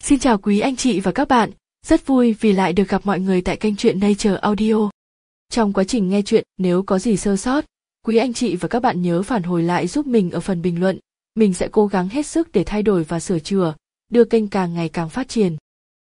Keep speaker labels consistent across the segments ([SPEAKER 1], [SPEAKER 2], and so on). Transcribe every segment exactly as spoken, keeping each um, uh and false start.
[SPEAKER 1] Xin chào quý anh chị và các bạn, rất vui vì lại được gặp mọi người tại kênh truyện Nature Audio. Trong quá trình nghe truyện, nếu có gì sơ sót, quý anh chị và các bạn nhớ phản hồi lại giúp mình ở phần bình luận. Mình sẽ cố gắng hết sức để thay đổi và sửa chữa, đưa kênh càng ngày càng phát triển.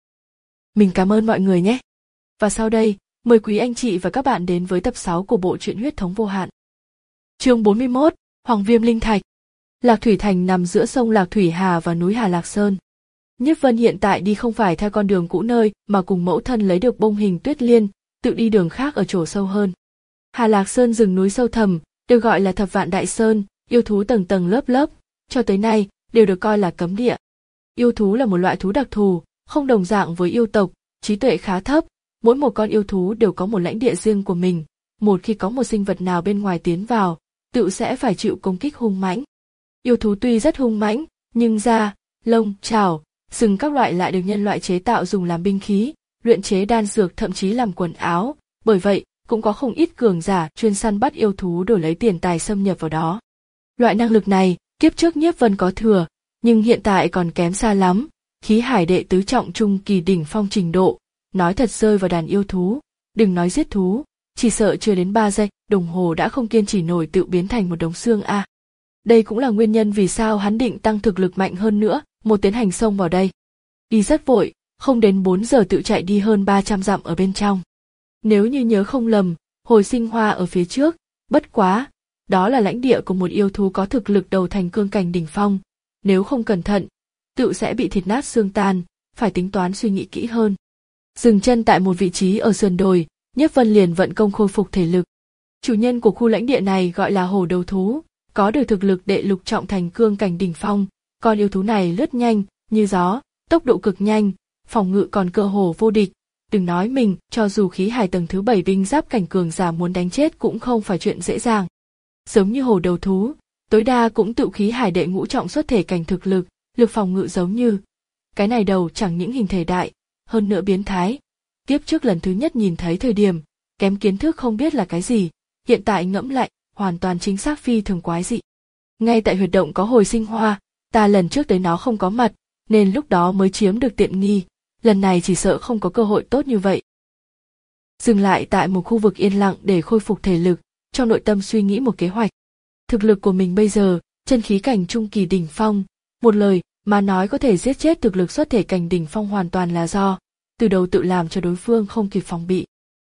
[SPEAKER 1] Mình cảm ơn mọi người nhé. Và sau đây, mời quý anh chị và các bạn đến với tập sáu của bộ truyện Huyết thống vô hạn. Chương bốn mươi mốt, Hoàng Viêm Linh Thạch. Lạc Thủy Thành nằm giữa sông Lạc Thủy Hà và núi Hà Lạc Sơn. Nhiếp Vân hiện tại đi không phải theo con đường cũ nơi mà cùng mẫu thân lấy được bông hình Tuyết Liên, tự đi đường khác ở chỗ sâu hơn. Hà Lạc Sơn rừng núi sâu thẳm, được gọi là Thập Vạn Đại Sơn, yêu thú tầng tầng lớp lớp, cho tới nay đều được coi là cấm địa. Yêu thú là một loại thú đặc thù, không đồng dạng với yêu tộc, trí tuệ khá thấp, mỗi một con yêu thú đều có một lãnh địa riêng của mình, một khi có một sinh vật nào bên ngoài tiến vào, tự sẽ phải chịu công kích hung mãnh. Yêu thú tuy rất hung mãnh, nhưng da, lông, trảo, sừng các loại lại được nhân loại chế tạo dùng làm binh khí, luyện chế đan dược thậm chí làm quần áo, bởi vậy cũng có không ít cường giả chuyên săn bắt yêu thú đổi lấy tiền tài xâm nhập vào đó. Loại năng lực này, kiếp trước Nhiếp Vân có thừa, nhưng hiện tại còn kém xa lắm, khí hải đệ tứ trọng trung kỳ đỉnh phong trình độ, nói thật rơi vào đàn yêu thú, đừng nói giết thú, chỉ sợ chưa đến ba giây đồng hồ đã không kiên trì nổi tự biến thành một đống xương a. À. Đây cũng là nguyên nhân vì sao hắn định tăng thực lực mạnh hơn nữa, một tiến hành xông vào đây. Đi rất vội, không đến bốn giờ tự chạy đi hơn ba trăm dặm ở bên trong. Nếu như nhớ không lầm, Hồi Sinh Hoa ở phía trước, bất quá, đó là lãnh địa của một yêu thú có thực lực đầu thành cương cảnh đỉnh phong, nếu không cẩn thận, tự sẽ bị thịt nát xương tan, phải tính toán suy nghĩ kỹ hơn. Dừng chân tại một vị trí ở sườn đồi, Nhiếp Vân liền vận công khôi phục thể lực. Chủ nhân của khu lãnh địa này gọi là hổ đầu thú, có được thực lực đệ lục trọng thành cương cảnh đỉnh phong, con yêu thú này lướt nhanh như gió, tốc độ cực nhanh, phòng ngự còn cơ hồ vô địch, đừng nói mình, cho dù khí hải tầng thứ bảy binh giáp cảnh cường giả muốn đánh chết cũng không phải chuyện dễ dàng. Giống như hổ đầu thú, tối đa cũng tự khí hải đệ ngũ trọng xuất thể cảnh thực lực, lực phòng ngự giống như cái này đầu chẳng những hình thể đại, hơn nữa biến thái. Kiếp trước lần thứ nhất nhìn thấy thời điểm, kém kiến thức không biết là cái gì, hiện tại ngẫm lại, hoàn toàn chính xác phi thường quái dị. Ngay tại huyệt động có Hồi Sinh Hoa, ta lần trước tới nó không có mặt, nên lúc đó mới chiếm được tiện nghi, lần này chỉ sợ không có cơ hội tốt như vậy. Dừng lại tại một khu vực yên lặng để khôi phục thể lực, trong nội tâm suy nghĩ một kế hoạch. Thực lực của mình bây giờ, chân khí cảnh trung kỳ đỉnh phong, một lời mà nói có thể giết chết thực lực xuất thể cảnh đỉnh phong hoàn toàn là do từ đầu tự làm cho đối phương không kịp phòng bị.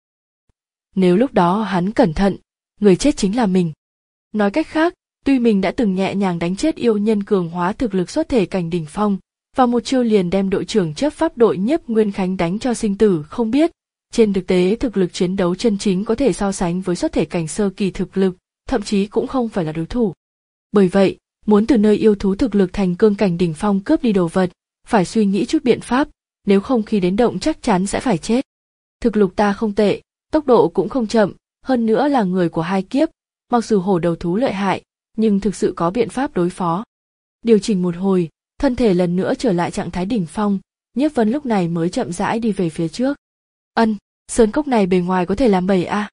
[SPEAKER 1] Nếu lúc đó hắn cẩn thận, người chết chính là mình. Nói cách khác, tuy mình đã từng nhẹ nhàng đánh chết yêu nhân cường hóa thực lực xuất thể cảnh đỉnh phong, và một chiêu liền đem đội trưởng chấp pháp đội Nhiếp Nguyên Khánh đánh cho sinh tử không biết, trên thực tế thực lực chiến đấu chân chính có thể so sánh với xuất thể cảnh sơ kỳ thực lực, thậm chí cũng không phải là đối thủ. Bởi vậy, muốn từ nơi yêu thú thực lực thành cương cảnh đỉnh phong cướp đi đồ vật, phải suy nghĩ chút biện pháp, nếu không khi đến động chắc chắn sẽ phải chết. Thực lực ta không tệ, tốc độ cũng không chậm, hơn nữa là người của hai kiếp, mặc dù hổ đầu thú lợi hại, nhưng thực sự có biện pháp đối phó. Điều chỉnh một hồi, thân thể lần nữa trở lại trạng thái đỉnh phong, Nhiếp Vân lúc này mới chậm rãi đi về phía trước. Ân, sơn cốc này bề ngoài có thể làm bầy a. À.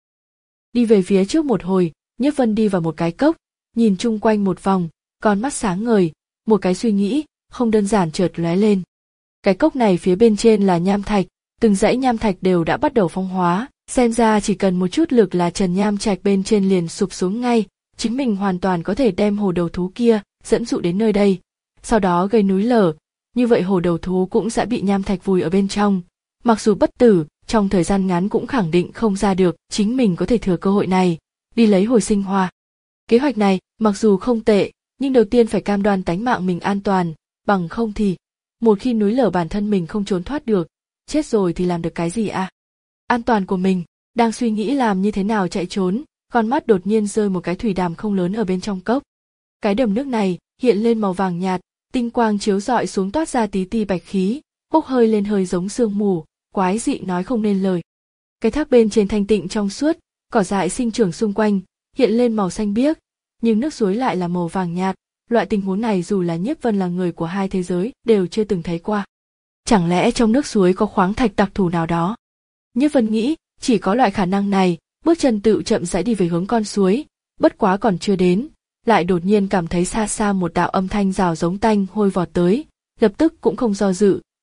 [SPEAKER 1] Đi về phía trước một hồi, Nhiếp Vân đi vào một cái cốc, nhìn chung quanh một vòng, con mắt sáng ngời, một cái suy nghĩ không đơn giản chợt lóe lên. Cái cốc này phía bên trên là nham thạch, từng dãy nham thạch đều đã bắt đầu phong hóa, xem ra chỉ cần một chút lực là trần nham trạch bên trên liền sụp xuống ngay, chính mình hoàn toàn có thể đem hồ đầu thú kia dẫn dụ đến nơi đây, sau đó gây núi lở, như vậy hồ đầu thú cũng sẽ bị nham thạch vùi ở bên trong, mặc dù bất tử, trong thời gian ngắn cũng khẳng định không ra được, chính mình có thể thừa cơ hội này, đi lấy Hồi Sinh Hoa. Kế hoạch này, mặc dù không tệ, nhưng đầu tiên phải cam đoan tánh mạng mình an toàn, bằng không thì, một khi núi lở bản thân mình không trốn thoát được, chết rồi thì làm được cái gì à? An toàn của mình, đang suy nghĩ làm như thế nào chạy trốn, con mắt đột nhiên rơi một cái thủy đàm không lớn ở bên trong cốc. Cái đầm nước này hiện lên màu vàng nhạt, tinh quang chiếu rọi xuống toát ra tí ti bạch khí, bốc hơi lên hơi giống sương mù, quái dị nói không nên lời. Cái thác bên trên thanh tịnh trong suốt, cỏ dại sinh trưởng xung quanh, hiện lên màu xanh biếc, nhưng nước suối lại là màu vàng nhạt, loại tình huống này dù là Nhiếp Vân là người của hai thế giới đều chưa từng thấy qua. Chẳng lẽ trong nước suối có khoáng thạch đặc thù nào đó? Nhiếp Vân nghĩ, chỉ có loại khả năng này, bước chân tự chậm rãi đi về hướng con suối, bất quá còn chưa đến, lại đột nhiên cảm thấy xa xa một đạo âm thanh rào giống tanh hôi vọt tới, lập tức cũng không do dự,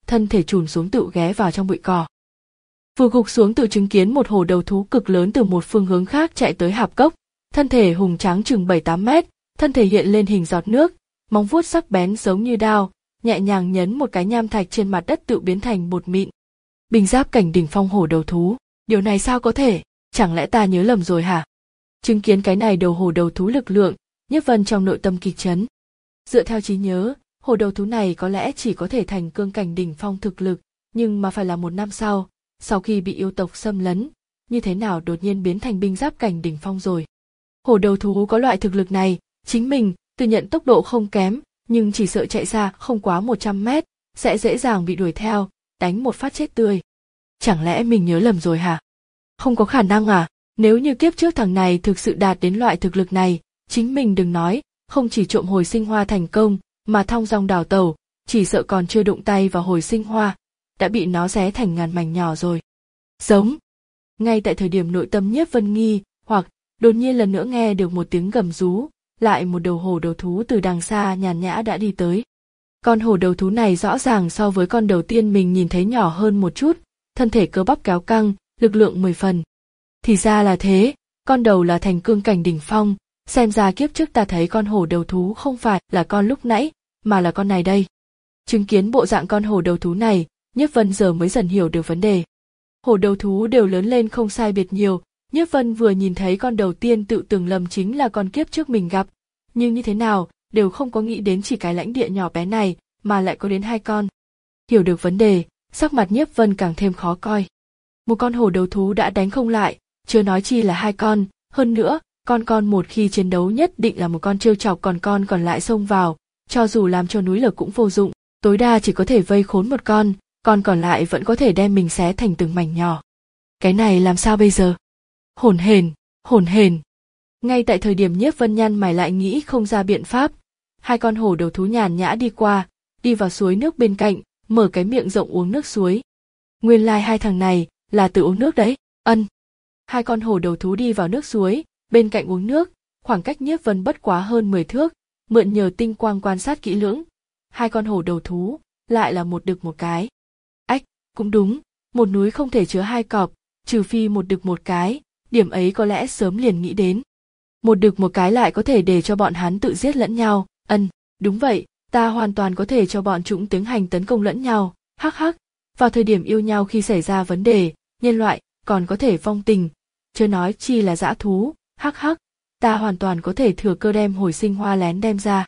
[SPEAKER 1] thân thể chùn xuống tự ghé vào trong bụi cỏ. Vừa gục xuống tự chứng kiến một hổ đầu thú cực lớn từ một phương hướng khác chạy tới hạp cốc, thân thể hùng tráng chừng bảy tám mét, thân thể hiện lên hình giọt nước, móng vuốt sắc bén giống như đao, nhẹ nhàng nhấn một cái nham thạch trên mặt đất tự biến thành bột mịn. Binh giáp cảnh đỉnh phong hổ đầu thú, điều này sao có thể, chẳng lẽ ta nhớ lầm rồi hả? Chứng kiến cái này đầu hổ đầu thú lực lượng, Nhiếp Vân trong nội tâm kịch chấn. Dựa theo trí nhớ, hổ đầu thú này có lẽ chỉ có thể thành cương cảnh đỉnh phong thực lực, nhưng mà phải là một năm sau, sau khi bị yêu tộc xâm lấn, như thế nào đột nhiên biến thành binh giáp cảnh đỉnh phong rồi. Hổ đầu thú có loại thực lực này, chính mình tự nhận tốc độ không kém, nhưng chỉ sợ chạy xa không quá một trăm mét, sẽ dễ dàng bị đuổi theo, đánh một phát chết tươi. Chẳng lẽ mình nhớ lầm rồi hả? Không có khả năng à, nếu như kiếp trước thằng này thực sự đạt đến loại thực lực này, chính mình đừng nói, không chỉ trộm hồi sinh hoa thành công, mà thong dong đào tẩu, chỉ sợ còn chưa đụng tay vào hồi sinh hoa, đã bị nó xé thành ngàn mảnh nhỏ rồi. Giống. Ngay tại thời điểm nội tâm Nhiếp Vân nghi, hoặc đột nhiên lần nữa nghe được một tiếng gầm rú, lại một đầu hổ đầu thú từ đằng xa nhàn nhã đã đi tới. Con hổ đầu thú này rõ ràng so với con đầu tiên mình nhìn thấy nhỏ hơn một chút, thân thể cơ bắp kéo căng, lực lượng mười phần. Thì ra là thế, con đầu là thành cương cảnh đỉnh phong, xem ra kiếp trước ta thấy con hổ đầu thú không phải là con lúc nãy, mà là con này đây. Chứng kiến bộ dạng con hổ đầu thú này, Nhiếp Vân giờ mới dần hiểu được vấn đề. Hổ đầu thú đều lớn lên không sai biệt nhiều, Nhiếp Vân vừa nhìn thấy con đầu tiên tự tưởng lầm chính là con kiếp trước mình gặp, nhưng như thế nào, đều không có nghĩ đến chỉ cái lãnh địa nhỏ bé này, mà lại có đến hai con. Hiểu được vấn đề, sắc mặt Nhiếp Vân càng thêm khó coi. Một con hổ đầu thú đã đánh không lại, chưa nói chi là hai con, hơn nữa, con con một khi chiến đấu nhất định là một con trêu chọc, còn con còn lại xông vào, cho dù làm cho núi lở cũng vô dụng, tối đa chỉ có thể vây khốn một con, con còn lại vẫn có thể đem mình xé thành từng mảnh nhỏ. Cái này làm sao bây giờ? Hổn hển, hổn hển. Ngay tại thời điểm Nhiếp Vân nhăn mày lại nghĩ không ra biện pháp, hai con hổ đầu thú nhàn nhã đi qua, đi vào suối nước bên cạnh, mở cái miệng rộng uống nước suối. Nguyên lai hai thằng này là tự uống nước đấy. Ân. Hai con hổ đầu thú đi vào nước suối, bên cạnh uống nước, khoảng cách Nhiếp Vân bất quá hơn mười thước, mượn nhờ tinh quang quan sát kỹ lưỡng. Hai con hổ đầu thú, lại là một đực một cái. Ách, cũng đúng, một núi không thể chứa hai cọp, trừ phi một đực một cái, điểm ấy có lẽ sớm liền nghĩ đến. Một đực một cái lại có thể để cho bọn hắn tự giết lẫn nhau, ân, đúng vậy, ta hoàn toàn có thể cho bọn chúng tiến hành tấn công lẫn nhau, hắc hắc, vào thời điểm yêu nhau khi xảy ra vấn đề, nhân loại còn có thể vong tình, chưa nói chi là dã thú, hắc hắc, ta hoàn toàn có thể thừa cơ đem hồi sinh hoa lén đem ra.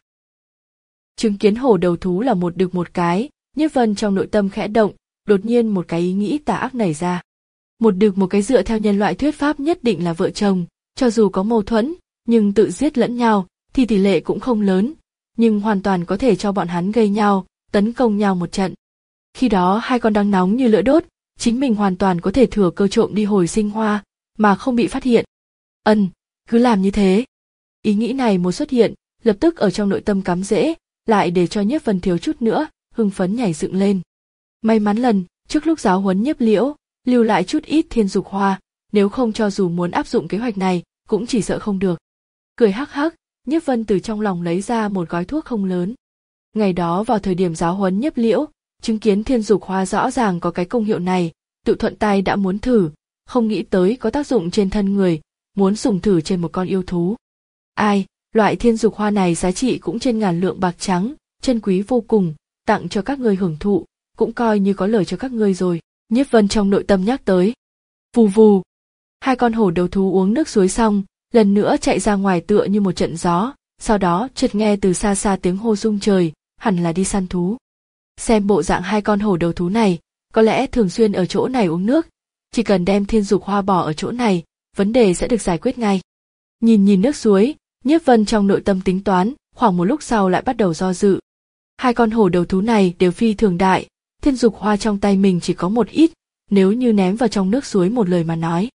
[SPEAKER 1] Chứng kiến hổ đầu thú là một đực một cái, Nhiếp Vân trong nội tâm khẽ động, đột nhiên một cái ý nghĩ tà ác nảy ra. Một đực một cái dựa theo nhân loại thuyết pháp nhất định là vợ chồng, cho dù có mâu thuẫn, nhưng tự giết lẫn nhau thì tỷ lệ cũng không lớn, nhưng hoàn toàn có thể cho bọn hắn gây nhau, tấn công nhau một trận. Khi đó hai con đang nóng như lửa đốt, chính mình hoàn toàn có thể thừa cơ trộm đi hồi sinh hoa, mà không bị phát hiện. Ân, cứ làm như thế. Ý nghĩ này một xuất hiện, lập tức ở trong nội tâm cắm rễ, lại để cho Nhiếp Vân thiếu chút nữa, hưng phấn nhảy dựng lên. May mắn lần, trước lúc giáo huấn Nhiếp Liễu, lưu lại chút ít thiên dục hoa, nếu không cho dù muốn áp dụng kế hoạch này, cũng chỉ sợ không được. Cười hắc hắc, Nhiếp Vân từ trong lòng lấy ra một gói thuốc không lớn. Ngày đó vào thời điểm giáo huấn Nhiếp Liễu, chứng kiến thiên dục hoa rõ ràng có cái công hiệu này, tự thuận tay đã muốn thử, không nghĩ tới có tác dụng trên thân người, muốn dùng thử trên một con yêu thú. Ai, loại thiên dục hoa này giá trị cũng trên ngàn lượng bạc trắng, chân quý vô cùng, tặng cho các ngươi hưởng thụ, cũng coi như có lời cho các ngươi rồi, Nhiếp Vân trong nội tâm nhắc tới. Vù vù. Hai con hổ đầu thú uống nước suối xong, lần nữa chạy ra ngoài tựa như một trận gió, sau đó chợt nghe từ xa xa tiếng hô rung trời, hẳn là đi săn thú. Xem bộ dạng hai con hổ đầu thú này, có lẽ thường xuyên ở chỗ này uống nước, chỉ cần đem thiên dục hoa bỏ ở chỗ này, vấn đề sẽ được giải quyết ngay. Nhìn nhìn nước suối, Nhiếp Vân trong nội tâm tính toán, khoảng một lúc sau lại bắt đầu do dự. Hai con hổ đầu thú này đều phi thường đại, thiên dục hoa trong tay mình chỉ có một ít, nếu như ném vào trong nước suối một lời mà nói,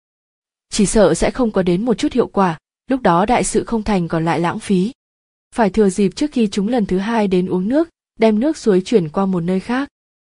[SPEAKER 1] chỉ sợ sẽ không có đến một chút hiệu quả, lúc đó đại sự không thành còn lại lãng phí. Phải thừa dịp trước khi chúng lần thứ hai đến uống nước, đem nước suối chuyển qua một nơi khác.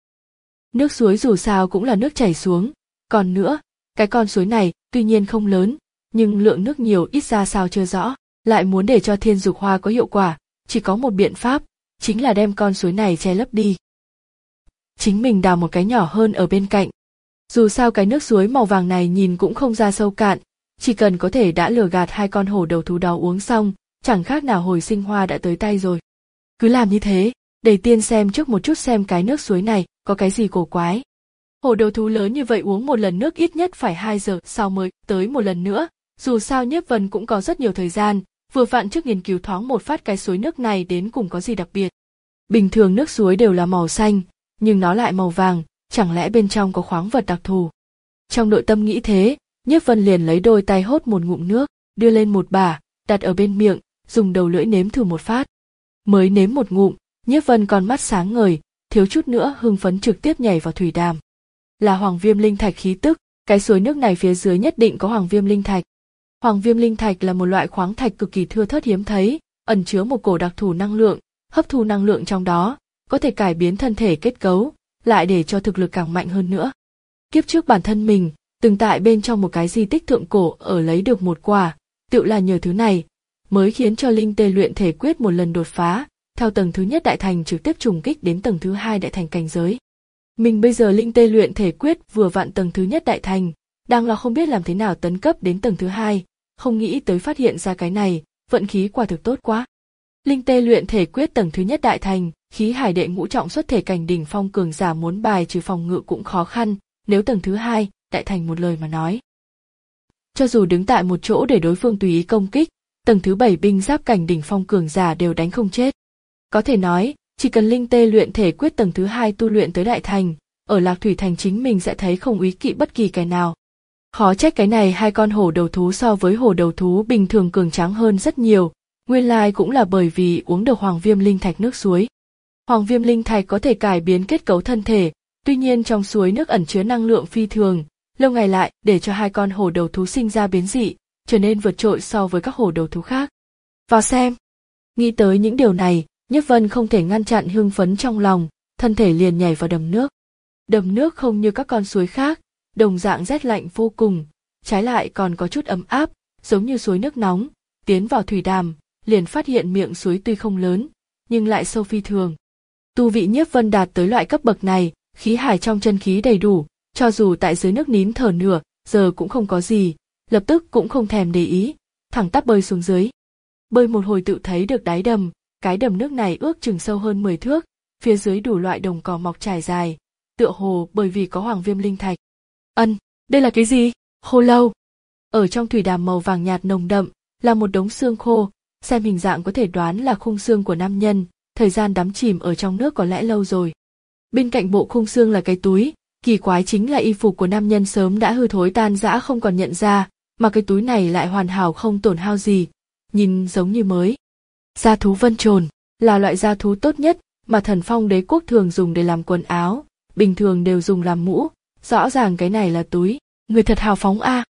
[SPEAKER 1] Nước suối dù sao cũng là nước chảy xuống, còn nữa, cái con suối này tuy nhiên không lớn, nhưng lượng nước nhiều ít ra sao chưa rõ, lại muốn để cho thiên dục hoa có hiệu quả, chỉ có một biện pháp, chính là đem con suối này che lấp đi. chính mình đào một cái nhỏ hơn ở bên cạnh. Dù sao cái nước suối màu vàng này nhìn cũng không ra sâu cạn, chỉ cần có thể đã lừa gạt hai con hổ đầu thú đó uống xong, chẳng khác nào hồi sinh hoa đã tới tay rồi. Cứ làm như thế, để tiên xem trước một chút xem cái nước suối này có cái gì cổ quái. Hổ đầu thú lớn như vậy uống một lần nước ít nhất phải hai giờ sau mới tới một lần nữa, dù sao Nhiếp Vân cũng có rất nhiều thời gian, vừa vặn trước nghiên cứu thoáng một phát cái suối nước này đến cùng có gì đặc biệt. Bình thường nước suối đều là màu xanh, nhưng nó lại màu vàng, chẳng lẽ bên trong có khoáng vật đặc thù. Trong nội tâm nghĩ thế, Nhiếp Vân liền lấy đôi tay hốt một ngụm nước, đưa lên một bả, đặt ở bên miệng, dùng đầu lưỡi nếm thử một phát. Mới nếm một ngụm, Nhiếp Vân con mắt sáng ngời, thiếu chút nữa hưng phấn trực tiếp nhảy vào thủy đàm. Là hoàng viêm linh thạch khí tức, cái suối nước này phía dưới nhất định có hoàng viêm linh thạch. Hoàng viêm linh thạch là một loại khoáng thạch cực kỳ thưa thớt hiếm thấy, ẩn chứa một cổ đặc thù năng lượng, hấp thu năng lượng trong đó, có thể cải biến thân thể kết cấu, lại để cho thực lực càng mạnh hơn nữa. Kiếp trước bản thân mình, từng tại bên trong một cái di tích thượng cổ ở lấy được một quả, tựu là nhờ thứ này, mới khiến cho linh tê luyện thể quyết một lần đột phá, theo tầng thứ nhất đại thành trực tiếp trùng kích đến tầng thứ hai đại thành cảnh giới. Mình bây giờ linh tê luyện thể quyết vừa vặn tầng thứ nhất đại thành, đang là không biết làm thế nào tấn cấp đến tầng thứ hai, không nghĩ tới phát hiện ra cái này, vận khí quả thực tốt quá. Linh tê luyện thể quyết tầng thứ nhất đại thành, khí hải đệ ngũ trọng xuất thể cảnh đỉnh phong cường giả muốn bài trừ phòng ngự cũng khó khăn, nếu tầng thứ hai đại thành một lời mà nói. Cho dù đứng tại một chỗ để đối phương tùy ý công kích, tầng thứ bảy binh giáp cảnh đỉnh phong cường giả đều đánh không chết. Có thể nói, chỉ cần linh tê luyện thể quyết tầng thứ hai tu luyện tới đại thành, ở Lạc Thủy Thành chính mình sẽ thấy không úy kỵ bất kỳ cái nào. Khó trách cái này hai con hổ đầu thú so với hổ đầu thú bình thường cường tráng hơn rất nhiều, nguyên lai cũng là bởi vì uống được hoàng viêm linh thạch nước suối. Hoàng viêm linh thạch có thể cải biến kết cấu thân thể, tuy nhiên trong suối nước ẩn chứa năng lượng phi thường, lâu ngày lại để cho hai con hổ đầu thú sinh ra biến dị, trở nên vượt trội so với các hổ đầu thú khác. Vào xem. Nghĩ tới những điều này, Nhiếp Vân không thể ngăn chặn hưng phấn trong lòng, thân thể liền nhảy vào đầm nước. Đầm nước không như các con suối khác, đồng dạng rét lạnh vô cùng, trái lại còn có chút ấm áp, giống như suối nước nóng. Tiến vào thủy đàm, liền phát hiện miệng suối tuy không lớn, nhưng lại sâu phi thường. Tu vị Nhiếp Vân đạt tới loại cấp bậc này, khí hải trong chân khí đầy đủ, cho dù tại dưới nước nín thở nửa giờ cũng không có gì, lập tức cũng không thèm để ý, thẳng tắp bơi xuống dưới. Bơi một hồi tự thấy được đáy đầm, cái đầm nước này ước chừng sâu hơn mười thước, phía dưới đủ loại đồng cỏ mọc trải dài, tựa hồ bởi vì có hoàng viêm linh thạch. Ân, đây là cái gì? Khô lâu. Ở trong thủy đàm màu vàng nhạt nồng đậm, là một đống xương khô, xem hình dạng có thể đoán là khung xương của nam nhân, thời gian đắm chìm ở trong nước có lẽ lâu rồi. Bên cạnh bộ khung xương là cái túi, kỳ quái chính là y phục của nam nhân sớm đã hư thối tan rã không còn nhận ra, mà cái túi này lại hoàn hảo không tổn hao gì, nhìn giống như mới. Da thú vân trồn là loại da thú tốt nhất mà Thần Phong đế quốc thường dùng để làm quần áo, bình thường đều dùng làm mũ, rõ ràng cái này là túi, người thật hào phóng a. À.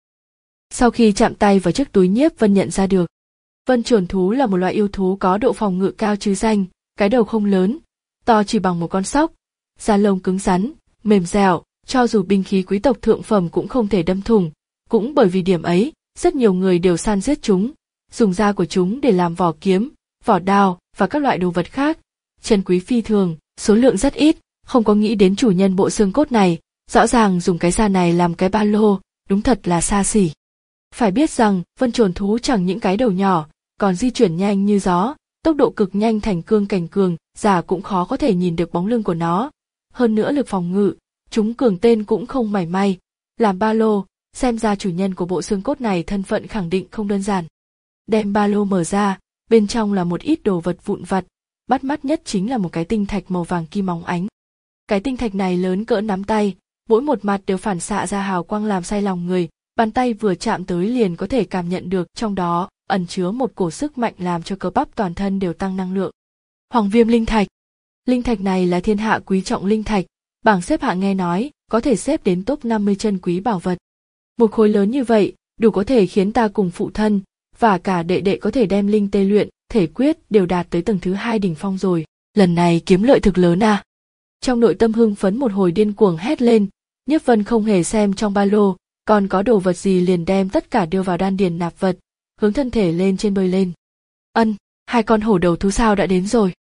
[SPEAKER 1] Sau khi chạm tay vào chiếc túi Nhiếp Vân nhận ra được, vân trồn thú là một loại yêu thú có độ phòng ngự cao chứ danh, cái đầu không lớn, to chỉ bằng một con sóc, da lông cứng rắn, mềm dẻo, cho dù binh khí quý tộc thượng phẩm cũng không thể đâm thủng, cũng bởi vì điểm ấy, rất nhiều người đều săn giết chúng, dùng da của chúng để làm vỏ kiếm, vỏ đao và các loại đồ vật khác, chân quý phi thường, số lượng rất ít, không có nghĩ đến chủ nhân bộ xương cốt này, rõ ràng dùng cái da này làm cái ba lô, đúng thật là xa xỉ. Phải biết rằng, vân trồn thú chẳng những cái đầu nhỏ, còn di chuyển nhanh như gió, tốc độ cực nhanh thành cương cảnh cường, giả cũng khó có thể nhìn được bóng lưng của nó. Hơn nữa lực phòng ngự, chúng cường tên cũng không mảy may, làm ba lô, xem ra chủ nhân của bộ xương cốt này thân phận khẳng định không đơn giản. Đem ba lô mở ra, bên trong là một ít đồ vật vụn vặt, bắt mắt nhất chính là một cái tinh thạch màu vàng kim óng ánh. Cái tinh thạch này lớn cỡ nắm tay, mỗi một mặt đều phản xạ ra hào quang làm say lòng người, bàn tay vừa chạm tới liền có thể cảm nhận được trong đó ẩn chứa một cổ sức mạnh làm cho cơ bắp toàn thân đều tăng năng lượng. Hoàng viêm linh thạch. Linh thạch này là thiên hạ quý trọng linh thạch, bảng xếp hạng nghe nói có thể xếp đến top năm mươi chân quý bảo vật. Một khối lớn như vậy, đủ có thể khiến ta cùng phụ thân và cả đệ đệ có thể đem linh tê luyện thể quyết đều đạt tới tầng thứ hai đỉnh phong rồi. Lần này kiếm lợi thực lớn à? Trong nội tâm hưng phấn một hồi điên cuồng hét lên, Nhiếp Vân không hề xem trong ba lô còn có đồ vật gì liền đem tất cả đưa vào đan điền nạp vật, hướng thân thể lên trên bơi lên. Ân, hai con hổ đầu thú sao đã đến rồi.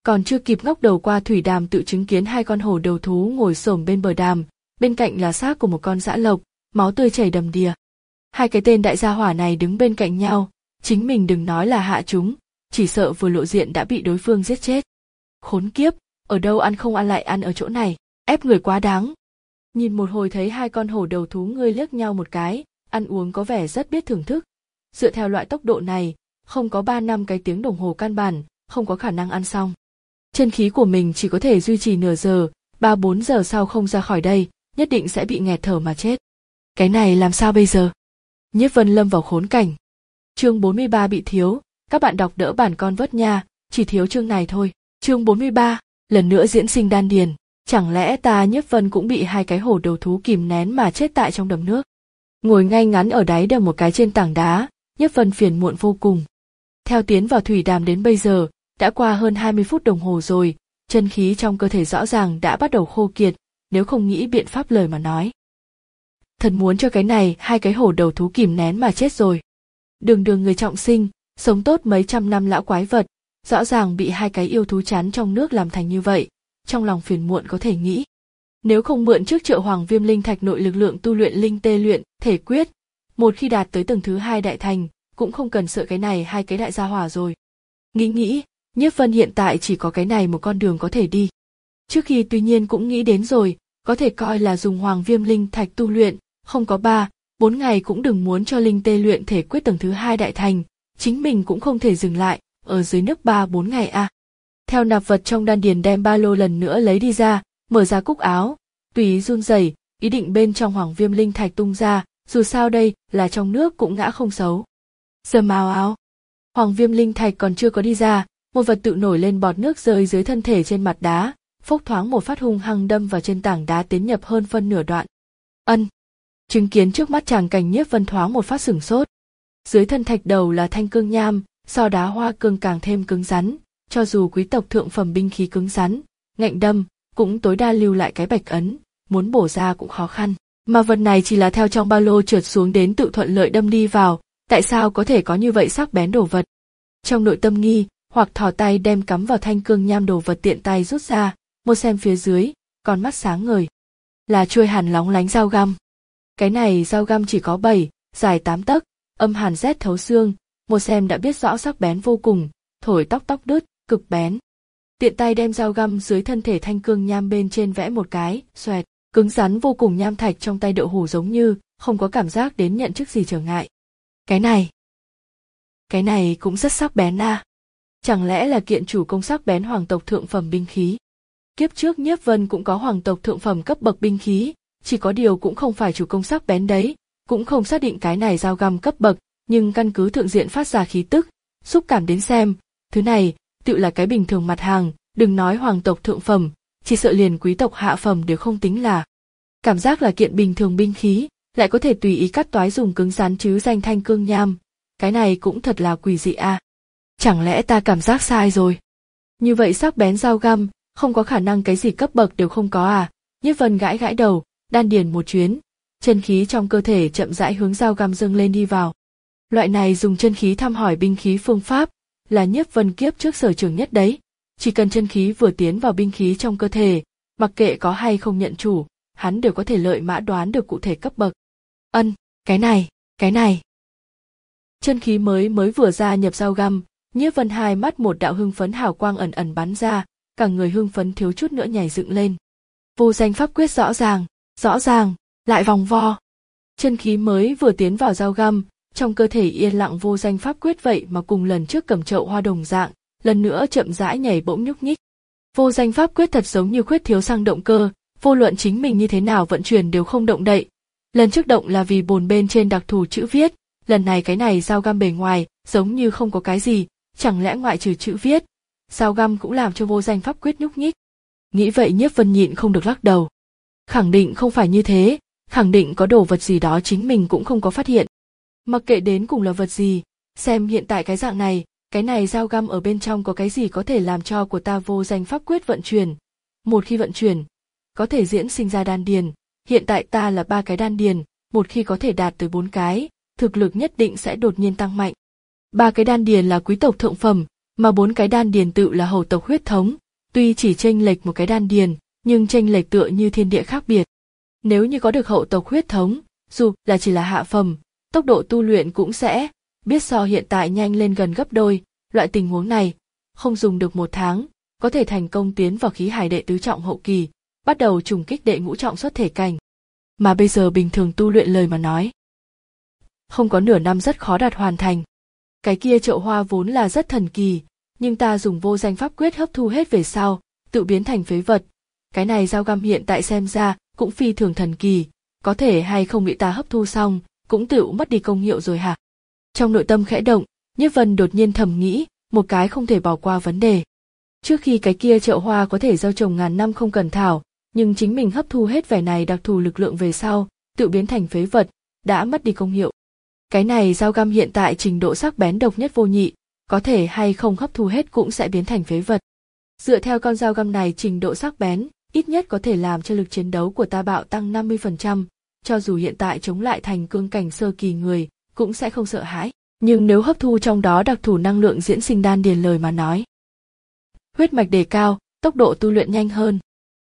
[SPEAKER 1] Còn chưa kịp ngóc đầu qua thủy đàm tự chứng kiến hai con hổ đầu thú ngồi xổm bên bờ đàm, bên cạnh là xác của một con dã lộc, máu tươi chảy đầm đìa. Hai cái tên đại gia hỏa này đứng bên cạnh nhau, chính mình đừng nói là hạ chúng, chỉ sợ vừa lộ diện đã bị đối phương giết chết. Khốn kiếp, ở đâu ăn không ăn lại ăn ở chỗ này, ép người quá đáng. Nhìn một hồi thấy hai con hổ đầu thú ngươi liếc nhau một cái, ăn uống có vẻ rất biết thưởng thức. Dựa theo loại tốc độ này, không có ba năm cái tiếng đồng hồ căn bản, không có khả năng ăn xong. Chân khí của mình chỉ có thể duy trì nửa giờ, ba bốn giờ sau không ra khỏi đây, nhất định sẽ bị nghẹt thở mà chết. Cái này làm sao bây giờ? Nhiếp Vân lâm vào khốn cảnh. Chương bốn mươi ba bị thiếu, các bạn đọc đỡ bản con vớt nha, chỉ thiếu chương này thôi. Chương bốn mươi ba, lần nữa diễn sinh đan điền, chẳng lẽ ta Nhiếp Vân cũng bị hai cái hổ đầu thú kìm nén mà chết tại trong đầm nước. Ngồi ngay ngắn ở đáy đầm một cái trên tảng đá, Nhiếp Vân phiền muộn vô cùng. Theo tiến vào thủy đàm đến bây giờ, đã qua hơn hai mươi phút đồng hồ rồi, chân khí trong cơ thể rõ ràng đã bắt đầu khô kiệt, nếu không nghĩ biện pháp lời mà nói. Thật muốn cho cái này hai cái hổ đầu thú kìm nén mà chết rồi. Đường đường người trọng sinh, sống tốt mấy trăm năm lão quái vật, rõ ràng bị hai cái yêu thú chán trong nước làm thành như vậy, trong lòng phiền muộn có thể nghĩ. Nếu không mượn trước Triệu Hoàng Viêm Linh Thạch nội lực lượng tu luyện linh tê luyện, thể quyết, một khi đạt tới tầng thứ hai đại thành, cũng không cần sợ cái này hai cái đại gia hỏa rồi. Nghĩ nghĩ, Nhiếp Vân hiện tại chỉ có cái này một con đường có thể đi. Trước khi tuy nhiên cũng nghĩ đến rồi, có thể coi là dùng Hoàng Viêm Linh Thạch tu luyện, không có ba, bốn ngày cũng đừng muốn cho linh tê luyện thể quyết tầng thứ hai đại thành, chính mình cũng không thể dừng lại, ở dưới nước ba bốn ngày a. À. Theo nạp vật trong đan điền đem ba lô lần nữa lấy đi ra, mở ra cúc áo, tùy ý run rẩy, ý định bên trong Hoàng Viêm Linh Thạch tung ra, dù sao đây là trong nước cũng ngã không xấu. Dầm ào áo. Hoàng Viêm Linh Thạch còn chưa có đi ra, một vật tự nổi lên bọt nước rơi dưới thân thể trên mặt đá, phốc thoáng một phát hung hăng đâm vào trên tảng đá tiến nhập hơn phân nửa đoạn. Ân. Chứng kiến trước mắt chàng cảnh Nhiếp Vân thoáng một phát sửng sốt. Dưới thân thạch đầu là thanh cương nham, so đá hoa cương càng thêm cứng rắn, cho dù quý tộc thượng phẩm binh khí cứng rắn, ngạnh đâm, cũng tối đa lưu lại cái bạch ấn, muốn bổ ra cũng khó khăn. Mà vật này chỉ là theo trong ba lô trượt xuống đến tự thuận lợi đâm đi vào, tại sao có thể có như vậy sắc bén đồ vật? Trong nội tâm nghi, hoặc thò tay đem cắm vào thanh cương nham đồ vật tiện tay rút ra, một xem phía dưới, con mắt sáng ngời. Là chuôi hàn lóng lánh dao găm. Cái này dao găm chỉ có bảy, dài tám tấc, âm hàn rét thấu xương, một xem đã biết rõ sắc bén vô cùng, thổi tóc tóc đứt, cực bén. Tiện tay đem dao găm dưới thân thể thanh cương nham bên trên vẽ một cái, xoẹt, cứng rắn vô cùng nham thạch trong tay đậu hủ giống như không có cảm giác đến nhận chức gì trở ngại. Cái này, cái này cũng rất sắc bén à. Chẳng lẽ là kiện chủ công sắc bén hoàng tộc thượng phẩm binh khí? Kiếp trước Nhiếp Vân cũng có hoàng tộc thượng phẩm cấp bậc binh khí, chỉ có điều cũng không phải chủ công sắc bén đấy, cũng không xác định cái này dao găm cấp bậc, nhưng căn cứ thượng diện phát ra khí tức, xúc cảm đến xem, thứ này, tựu là cái bình thường mặt hàng, đừng nói hoàng tộc thượng phẩm, chỉ sợ liền quý tộc hạ phẩm đều không tính là. Cảm giác là kiện bình thường binh khí, lại có thể tùy ý cắt toái dùng cứng rắn chứ danh thanh cương nham, cái này cũng thật là quỷ dị a. À. Chẳng lẽ ta cảm giác sai rồi? Như vậy sắc bén dao găm, không có khả năng cái gì cấp bậc đều không có à? Nhiếp Vân gãi gãi đầu, đan điền một chuyến, chân khí trong cơ thể chậm rãi hướng dao găm dâng lên đi vào. Loại này dùng chân khí thăm hỏi binh khí phương pháp, là Nhiếp Vân kiếp trước sở trường nhất đấy. Chỉ cần chân khí vừa tiến vào binh khí trong cơ thể, mặc kệ có hay không nhận chủ, hắn đều có thể lợi mã đoán được cụ thể cấp bậc. Ân, cái này, cái này. Chân khí mới mới vừa ra nhập dao găm, Nhiếp Vân hai mắt một đạo hưng phấn hào quang ẩn ẩn bắn ra, cả người hưng phấn thiếu chút nữa nhảy dựng lên. Vô danh pháp quyết rõ ràng, rõ ràng, lại vòng vo. Chân khí mới vừa tiến vào dao găm, trong cơ thể yên lặng vô danh pháp quyết vậy mà cùng lần trước cầm chậu hoa đồng dạng, lần nữa chậm rãi nhảy bỗng nhúc nhích. Vô danh pháp quyết thật giống như khuyết thiếu sang động cơ, vô luận chính mình như thế nào vận chuyển đều không động đậy. Lần trước động là vì bồn bên trên đặc thù chữ viết, lần này cái này dao găm bề ngoài giống như không có cái gì, chẳng lẽ ngoại trừ chữ viết, dao găm cũng làm cho vô danh pháp quyết nhúc nhích. Nghĩ vậy Nhiếp Vân nhịn không được lắc đầu. Khẳng định không phải như thế, khẳng định có đồ vật gì đó chính mình cũng không có phát hiện. Mặc kệ đến cùng là vật gì, xem hiện tại cái dạng này, cái này dao găm ở bên trong có cái gì có thể làm cho của ta vô danh pháp quyết vận chuyển. Một khi vận chuyển, có thể diễn sinh ra đan điền, hiện tại ta là ba cái đan điền, một khi có thể đạt tới bốn cái, thực lực nhất định sẽ đột nhiên tăng mạnh. Ba cái đan điền là quý tộc thượng phẩm, Mà bốn cái đan điền tự là hầu tộc huyết thống, tuy chỉ chênh lệch một cái đan điền, nhưng chênh lệch tựa như thiên địa khác biệt. Nếu như có được hậu tộc huyết thống, dù là chỉ là hạ phẩm, tốc độ tu luyện cũng sẽ biết so hiện tại nhanh lên gần gấp đôi. Loại tình huống này, không dùng được một tháng, có thể thành công tiến vào khí hải đệ tứ trọng hậu kỳ, bắt đầu trùng kích đệ ngũ trọng xuất thể cảnh. Mà bây giờ bình thường tu luyện lời mà nói, không có nửa năm rất khó đạt hoàn thành. Cái kia Trậu Hoa vốn là rất thần kỳ, nhưng ta dùng vô danh pháp quyết hấp thu hết về sau, tự biến thành phế vật. Cái này dao găm hiện tại xem ra cũng phi thường thần kỳ, có thể hay không bị ta hấp thu xong, cũng tự mất đi công hiệu rồi hả? Trong nội tâm khẽ động, Nhiếp Vân đột nhiên thầm nghĩ, một cái không thể bỏ qua vấn đề. Trước khi cái kia Trậu Hoa có thể gieo trồng ngàn năm không cần thảo, nhưng chính mình hấp thu hết vẻ này đặc thù lực lượng về sau, tự biến thành phế vật, đã mất đi công hiệu. Cái này dao găm hiện tại trình độ sắc bén độc nhất vô nhị, có thể hay không hấp thu hết cũng sẽ biến thành phế vật. Dựa theo con dao găm này trình độ sắc bén, ít nhất có thể làm cho lực chiến đấu của ta bạo tăng năm mươi phần trăm, cho dù hiện tại chống lại thành cương cảnh sơ kỳ người, cũng sẽ không sợ hãi. Nhưng nếu hấp thu trong đó đặc thù năng lượng diễn sinh đan điền lời mà nói, huyết mạch đề cao, tốc độ tu luyện nhanh hơn.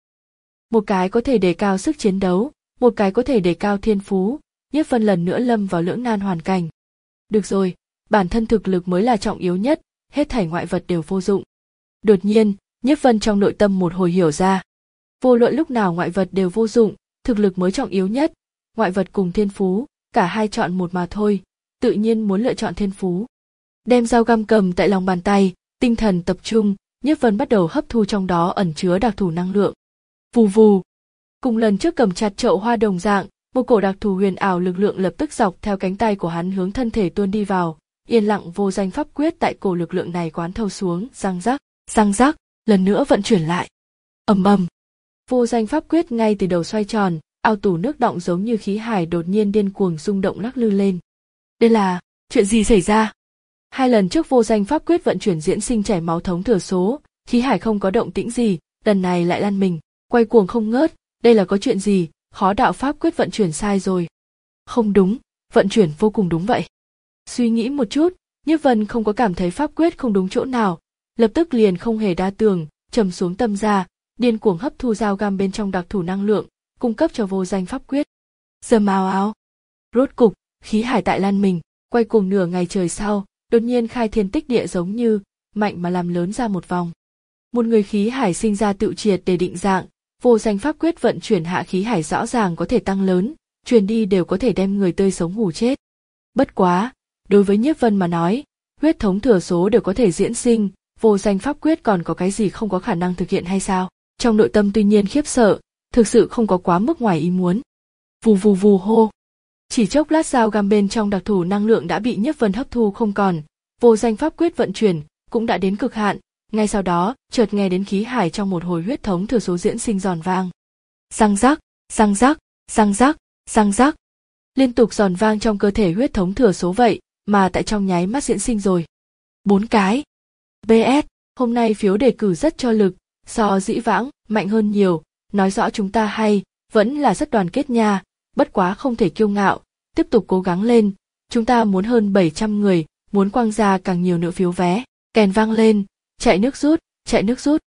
[SPEAKER 1] Một cái có thể đề cao sức chiến đấu, một cái có thể đề cao thiên phú, Nhiếp Vân lần nữa lâm vào lưỡng nan hoàn cảnh. Được rồi, bản thân thực lực mới là trọng yếu nhất, hết thảy ngoại vật đều vô dụng. Đột nhiên, Nhiếp Vân trong nội tâm một hồi hiểu ra. Vô luận lúc nào ngoại vật đều vô dụng, thực lực mới trọng yếu nhất, ngoại vật cùng thiên phú, cả hai chọn một mà thôi, tự nhiên muốn lựa chọn thiên phú. Đem dao găm cầm tại lòng bàn tay, tinh thần tập trung, Nhiếp Vân bắt đầu hấp thu trong đó ẩn chứa đặc thù năng lượng. Vù vù. Cùng lần trước cầm chặt Trậu Hoa đồng dạng, một cổ đặc thù huyền ảo lực lượng lập tức dọc theo cánh tay của hắn hướng thân thể tuôn đi vào, yên lặng vô danh pháp quyết tại cổ lực lượng này quán thâu xuống, răng rắc, răng rắc, lần nữa vận chuyển lại. Ầm ầm. Vô danh pháp quyết ngay từ đầu xoay tròn, ao tù nước đọng giống như khí hải đột nhiên điên cuồng rung động lắc lư lên. Đây là, chuyện gì xảy ra? Hai lần trước vô danh pháp quyết vận chuyển diễn sinh chảy máu thống thừa số, khí hải không có động tĩnh gì, lần này lại lăn mình, quay cuồng không ngớt, đây là có chuyện gì, khó đạo pháp quyết vận chuyển sai rồi. Không đúng, vận chuyển vô cùng đúng vậy. Suy nghĩ một chút, Nhiếp Vân không có cảm thấy pháp quyết không đúng chỗ nào, lập tức liền không hề đa tưởng, trầm xuống tâm ra, điên cuồng hấp thu dao găm bên trong đặc thù năng lượng, cung cấp cho vô danh pháp quyết. Dầm ào ào. Rốt cục, khí hải tại lan mình, quay cuồng nửa ngày trời sau, đột nhiên khai thiên tích địa giống như, mạnh mà làm lớn ra một vòng. Một người khí hải sinh ra tự triệt để định dạng, vô danh pháp quyết vận chuyển hạ khí hải rõ ràng có thể tăng lớn, truyền đi đều có thể đem người tươi sống hù chết. Bất quá, đối với Nhiếp Vân mà nói, huyết thống thừa số đều có thể diễn sinh, vô danh pháp quyết còn có cái gì không có khả năng thực hiện hay sao? Trong nội tâm tuy nhiên khiếp sợ, thực sự không có quá mức ngoài ý muốn. Vù vù vù hô. Chỉ chốc lát dao găm bên trong đặc thù năng lượng đã bị Nhiếp Vân hấp thu không còn, vô danh pháp quyết vận chuyển cũng đã đến cực hạn, ngay sau đó, chợt nghe đến khí hải trong một hồi huyết thống thừa số diễn sinh giòn vang. Răng rắc, răng rắc, răng rắc, răng rắc. Liên tục giòn vang trong cơ thể huyết thống thừa số vậy, mà tại trong nháy mắt diễn sinh rồi. Bốn cái. bê ét, hôm nay phiếu đề cử rất cho lực, so dĩ vãng, mạnh hơn nhiều, nói rõ chúng ta hay, vẫn là rất đoàn kết nha, bất quá không thể kiêu ngạo, tiếp tục cố gắng lên, chúng ta muốn hơn bảy trăm người, muốn quăng ra càng nhiều nữa phiếu vé, kèn vang lên, chạy nước rút, chạy nước rút.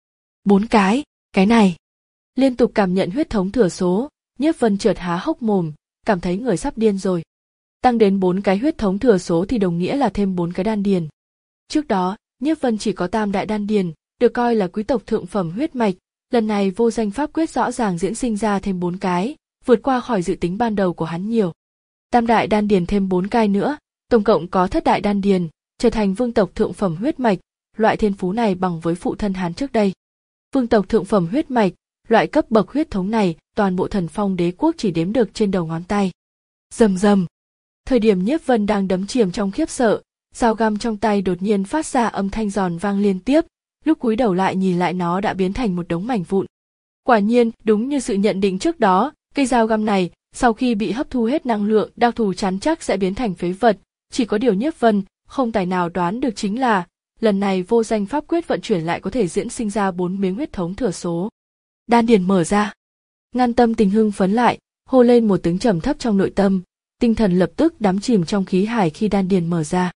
[SPEAKER 1] Bốn cái, cái này. Liên tục cảm nhận huyết thống thừa số, Nhiếp Vân chợt há hốc mồm, cảm thấy người sắp điên rồi. Tăng đến bốn cái huyết thống thừa số thì đồng nghĩa là thêm bốn cái đan điền. Trước đó, Nhiếp Vân chỉ có tam đại đan điền, được coi là quý tộc thượng phẩm huyết mạch, lần này vô danh pháp quyết rõ ràng diễn sinh ra thêm bốn cái, vượt qua khỏi dự tính ban đầu của hắn nhiều. Tam đại đan điền thêm bốn cái nữa, tổng cộng có thất đại đan điền, trở thành vương tộc thượng phẩm huyết mạch, loại thiên phú này bằng với phụ thân hắn trước đây. Vương tộc thượng phẩm huyết mạch, loại cấp bậc huyết thống này, toàn bộ Thần Phong đế quốc chỉ đếm được trên đầu ngón tay. Rầm rầm. Thời điểm Nhiếp Vân đang đắm chìm trong khiếp sợ, dao găm trong tay đột nhiên phát ra âm thanh giòn vang liên tiếp, lúc cúi đầu lại nhìn lại nó đã biến thành một đống mảnh vụn. Quả nhiên, đúng như sự nhận định trước đó, cây dao găm này, sau khi bị hấp thu hết năng lượng, đặc thù chắn chắc sẽ biến thành phế vật, chỉ có điều Nhiếp Vân không tài nào đoán được chính là, lần này vô danh pháp quyết vận chuyển lại có thể diễn sinh ra bốn miếng huyết thống thừa số. Đan điền mở ra. Ngăn tâm tình hưng phấn lại, hô lên một tiếng trầm thấp trong nội tâm, tinh thần lập tức đắm chìm trong khí hải khi đan điền mở ra.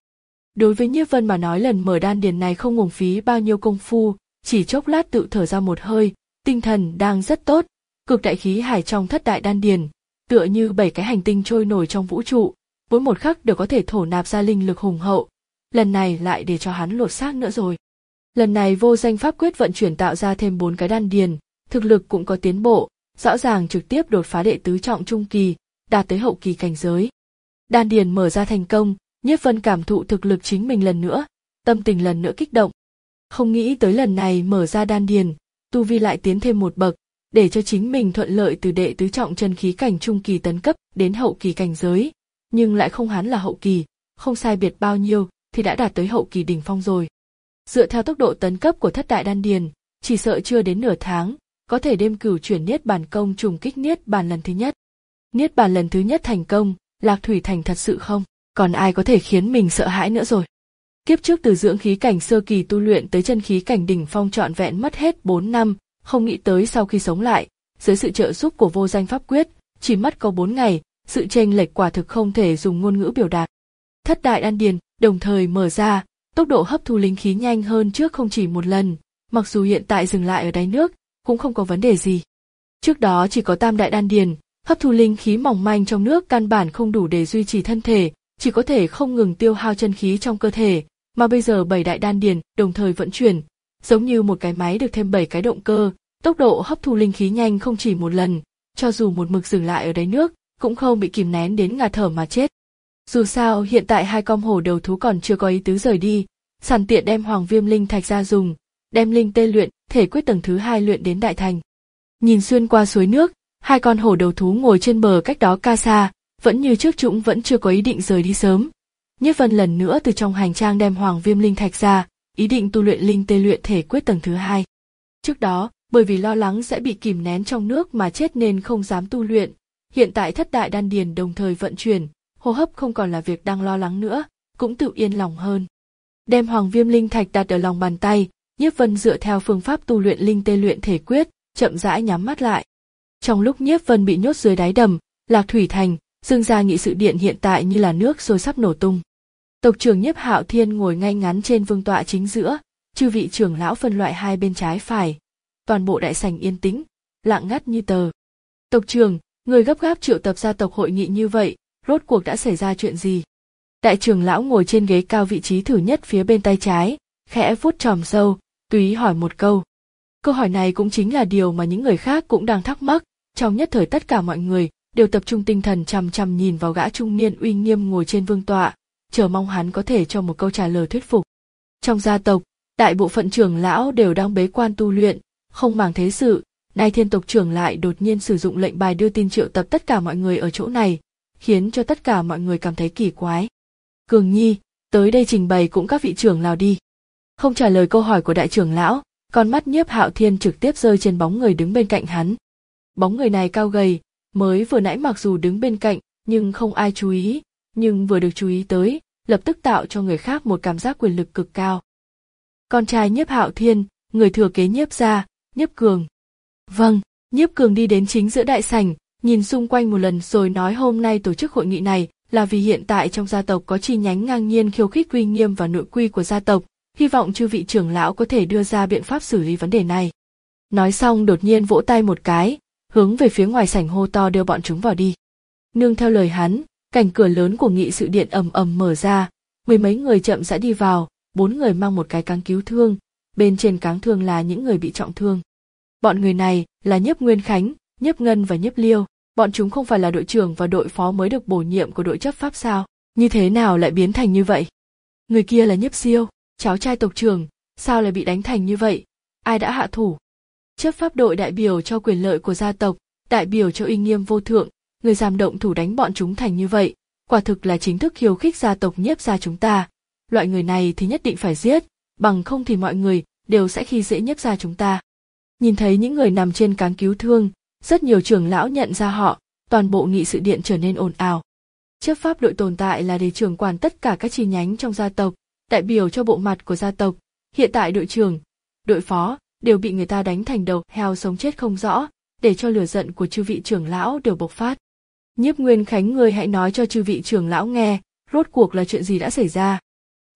[SPEAKER 1] Đối với Nhiếp Vân mà nói, lần mở đan điền này không uổng phí bao nhiêu công phu, chỉ chốc lát tự thở ra một hơi, tinh thần đang rất tốt, cực đại khí hải trong thất đại đan điền, tựa như bảy cái hành tinh trôi nổi trong vũ trụ, mỗi một khắc đều có thể thổ nạp ra linh lực hùng hậu. Lần này lại để cho hắn lột xác nữa rồi. Lần này vô danh pháp quyết vận chuyển tạo ra thêm bốn cái đan điền, thực lực cũng có tiến bộ, rõ ràng trực tiếp đột phá đệ tứ trọng trung kỳ, đạt tới hậu kỳ cảnh giới. Đan điền mở ra thành công, Nhiếp Vân cảm thụ thực lực chính mình lần nữa, tâm tình lần nữa kích động. Không nghĩ tới lần này mở ra đan điền, tu vi lại tiến thêm một bậc, để cho chính mình thuận lợi từ đệ tứ trọng chân khí cảnh trung kỳ tấn cấp đến hậu kỳ cảnh giới, nhưng lại không hắn là hậu kỳ, không sai biệt bao nhiêu thì đã đạt tới hậu kỳ đỉnh phong rồi. Dựa theo tốc độ tấn cấp của thất đại đan điền, chỉ sợ chưa đến nửa tháng, có thể đêm cửu chuyển niết bàn công trùng kích niết bàn lần thứ nhất. Niết bàn lần thứ nhất thành công, Lạc Thủy Thành thật sự không, còn ai có thể khiến mình sợ hãi nữa rồi. Kiếp trước từ dưỡng khí cảnh sơ kỳ tu luyện tới chân khí cảnh đỉnh phong trọn vẹn mất hết bốn năm, không nghĩ tới sau khi sống lại, dưới sự trợ giúp của vô danh pháp quyết, chỉ mất có bốn ngày, sự chênh lệch quả thực không thể dùng ngôn ngữ biểu đạt. Thất đại đan điền đồng thời mở ra, tốc độ hấp thu linh khí nhanh hơn trước không chỉ một lần, mặc dù hiện tại dừng lại ở đáy nước, cũng không có vấn đề gì. Trước đó chỉ có tam đại đan điền, hấp thu linh khí mỏng manh trong nước căn bản không đủ để duy trì thân thể, chỉ có thể không ngừng tiêu hao chân khí trong cơ thể, mà bây giờ bảy đại đan điền đồng thời vận chuyển, giống như một cái máy được thêm bảy cái động cơ, tốc độ hấp thu linh khí nhanh không chỉ một lần, cho dù một mực dừng lại ở đáy nước, cũng không bị kìm nén đến ngạt thở mà chết. Dù sao hiện tại hai con hổ đầu thú còn chưa có ý tứ rời đi, sẵn tiện đem Hoàng Viêm Linh Thạch ra dùng, đem linh tê luyện, thể quyết tầng thứ hai luyện đến đại thành. Nhìn xuyên qua suối nước, hai con hổ đầu thú ngồi trên bờ cách đó ca xa, vẫn như trước chúng vẫn chưa có ý định rời đi sớm. Nhiếp Vân lần nữa từ trong hành trang đem Hoàng Viêm Linh Thạch ra, ý định tu luyện linh tê luyện thể quyết tầng thứ hai. Trước đó, bởi vì lo lắng sẽ bị kìm nén trong nước mà chết nên không dám tu luyện, hiện tại thất đại đan điền đồng thời vận chuyển, hô hấp không còn là việc đang lo lắng nữa, cũng tự yên lòng hơn. Đem Hoàng Viêm Linh Thạch đặt ở lòng bàn tay, Nhiếp Vân dựa theo phương pháp tu luyện linh tê luyện thể quyết, chậm rãi nhắm mắt lại. Trong lúc Nhiếp Vân bị nhốt dưới đáy đầm, Lạc Thủy Thành, Dương gia nghị sự điện hiện tại như là nước sôi sắp nổ tung. Tộc trưởng Nhiếp Hạo Thiên ngồi ngay ngắn trên vương tọa chính giữa, chư vị trưởng lão phân loại hai bên trái phải. Toàn bộ đại sảnh yên tĩnh, lặng ngắt như tờ. Tộc trưởng, người gấp gáp triệu tập gia tộc hội nghị như vậy, rốt cuộc đã xảy ra chuyện gì? Đại trưởng lão ngồi trên ghế cao vị trí thứ nhất phía bên tay trái, khẽ vuốt tròm râu, tùy ý hỏi một câu. Câu hỏi này cũng chính là điều mà những người khác cũng đang thắc mắc, trong nhất thời tất cả mọi người đều tập trung tinh thần chằm chằm nhìn vào gã trung niên uy nghiêm ngồi trên vương tọa, chờ mong hắn có thể cho một câu trả lời thuyết phục. Trong gia tộc, đại bộ phận trưởng lão đều đang bế quan tu luyện, không màng thế sự, nay Thiên tộc trưởng lại đột nhiên sử dụng lệnh bài đưa tin triệu tập tất cả mọi người ở chỗ này, khiến cho tất cả mọi người cảm thấy kỳ quái. Cường Nhi, tới đây trình bày cũng các vị trưởng lão đi. Không trả lời câu hỏi của đại trưởng lão, con mắt Nhiếp Hạo Thiên trực tiếp rơi trên bóng người đứng bên cạnh hắn. Bóng người này cao gầy, mới vừa nãy mặc dù đứng bên cạnh, nhưng không ai chú ý, nhưng vừa được chú ý tới, lập tức tạo cho người khác một cảm giác quyền lực cực cao. Con trai Nhiếp Hạo Thiên, người thừa kế Nhiếp gia, Nhiếp Cường. Vâng, Nhiếp Cường đi đến chính giữa đại sảnh, nhìn xung quanh một lần rồi nói hôm nay tổ chức hội nghị này là vì hiện tại trong gia tộc có chi nhánh ngang nhiên khiêu khích uy nghiêm và nội quy của gia tộc, hy vọng chư vị trưởng lão có thể đưa ra biện pháp xử lý vấn đề này. Nói xong đột nhiên vỗ tay một cái, hướng về phía ngoài sảnh hô to đưa bọn chúng vào đi. Nương theo lời hắn, cảnh cửa lớn của nghị sự điện ầm ầm mở ra, mười mấy người chậm rãi đi vào, bốn người mang một cái cáng cứu thương, bên trên cáng thương là những người bị trọng thương. Bọn người này là Nhiếp Nguyên Khánh, Nhiếp Ngân và Nhiếp Liêu, bọn chúng không phải là đội trưởng và đội phó mới được bổ nhiệm của đội chấp pháp sao, như thế nào lại biến thành như vậy? Người kia là Nhiếp Siêu, cháu trai tộc trưởng, sao lại bị đánh thành như vậy? Ai đã hạ thủ? Chấp pháp đội đại biểu cho quyền lợi của gia tộc, đại biểu cho uy nghiêm vô thượng, người dám động thủ đánh bọn chúng thành như vậy, quả thực là chính thức khiêu khích gia tộc Nhiếp gia chúng ta. Loại người này thì nhất định phải giết, bằng không thì mọi người đều sẽ khi dễ Nhiếp gia chúng ta. Nhìn thấy những người nằm trên cáng cứu thương, rất nhiều trưởng lão nhận ra họ, toàn bộ nghị sự điện trở nên ồn ào. Chấp pháp đội tồn tại là để trưởng quản tất cả các chi nhánh trong gia tộc, đại biểu cho bộ mặt của gia tộc. Hiện tại đội trưởng, đội phó đều bị người ta đánh thành đầu heo sống chết không rõ, để cho lửa giận của chư vị trưởng lão đều bộc phát. Nhiếp Nguyên Khánh, người hãy nói cho chư vị trưởng lão nghe, rốt cuộc là chuyện gì đã xảy ra.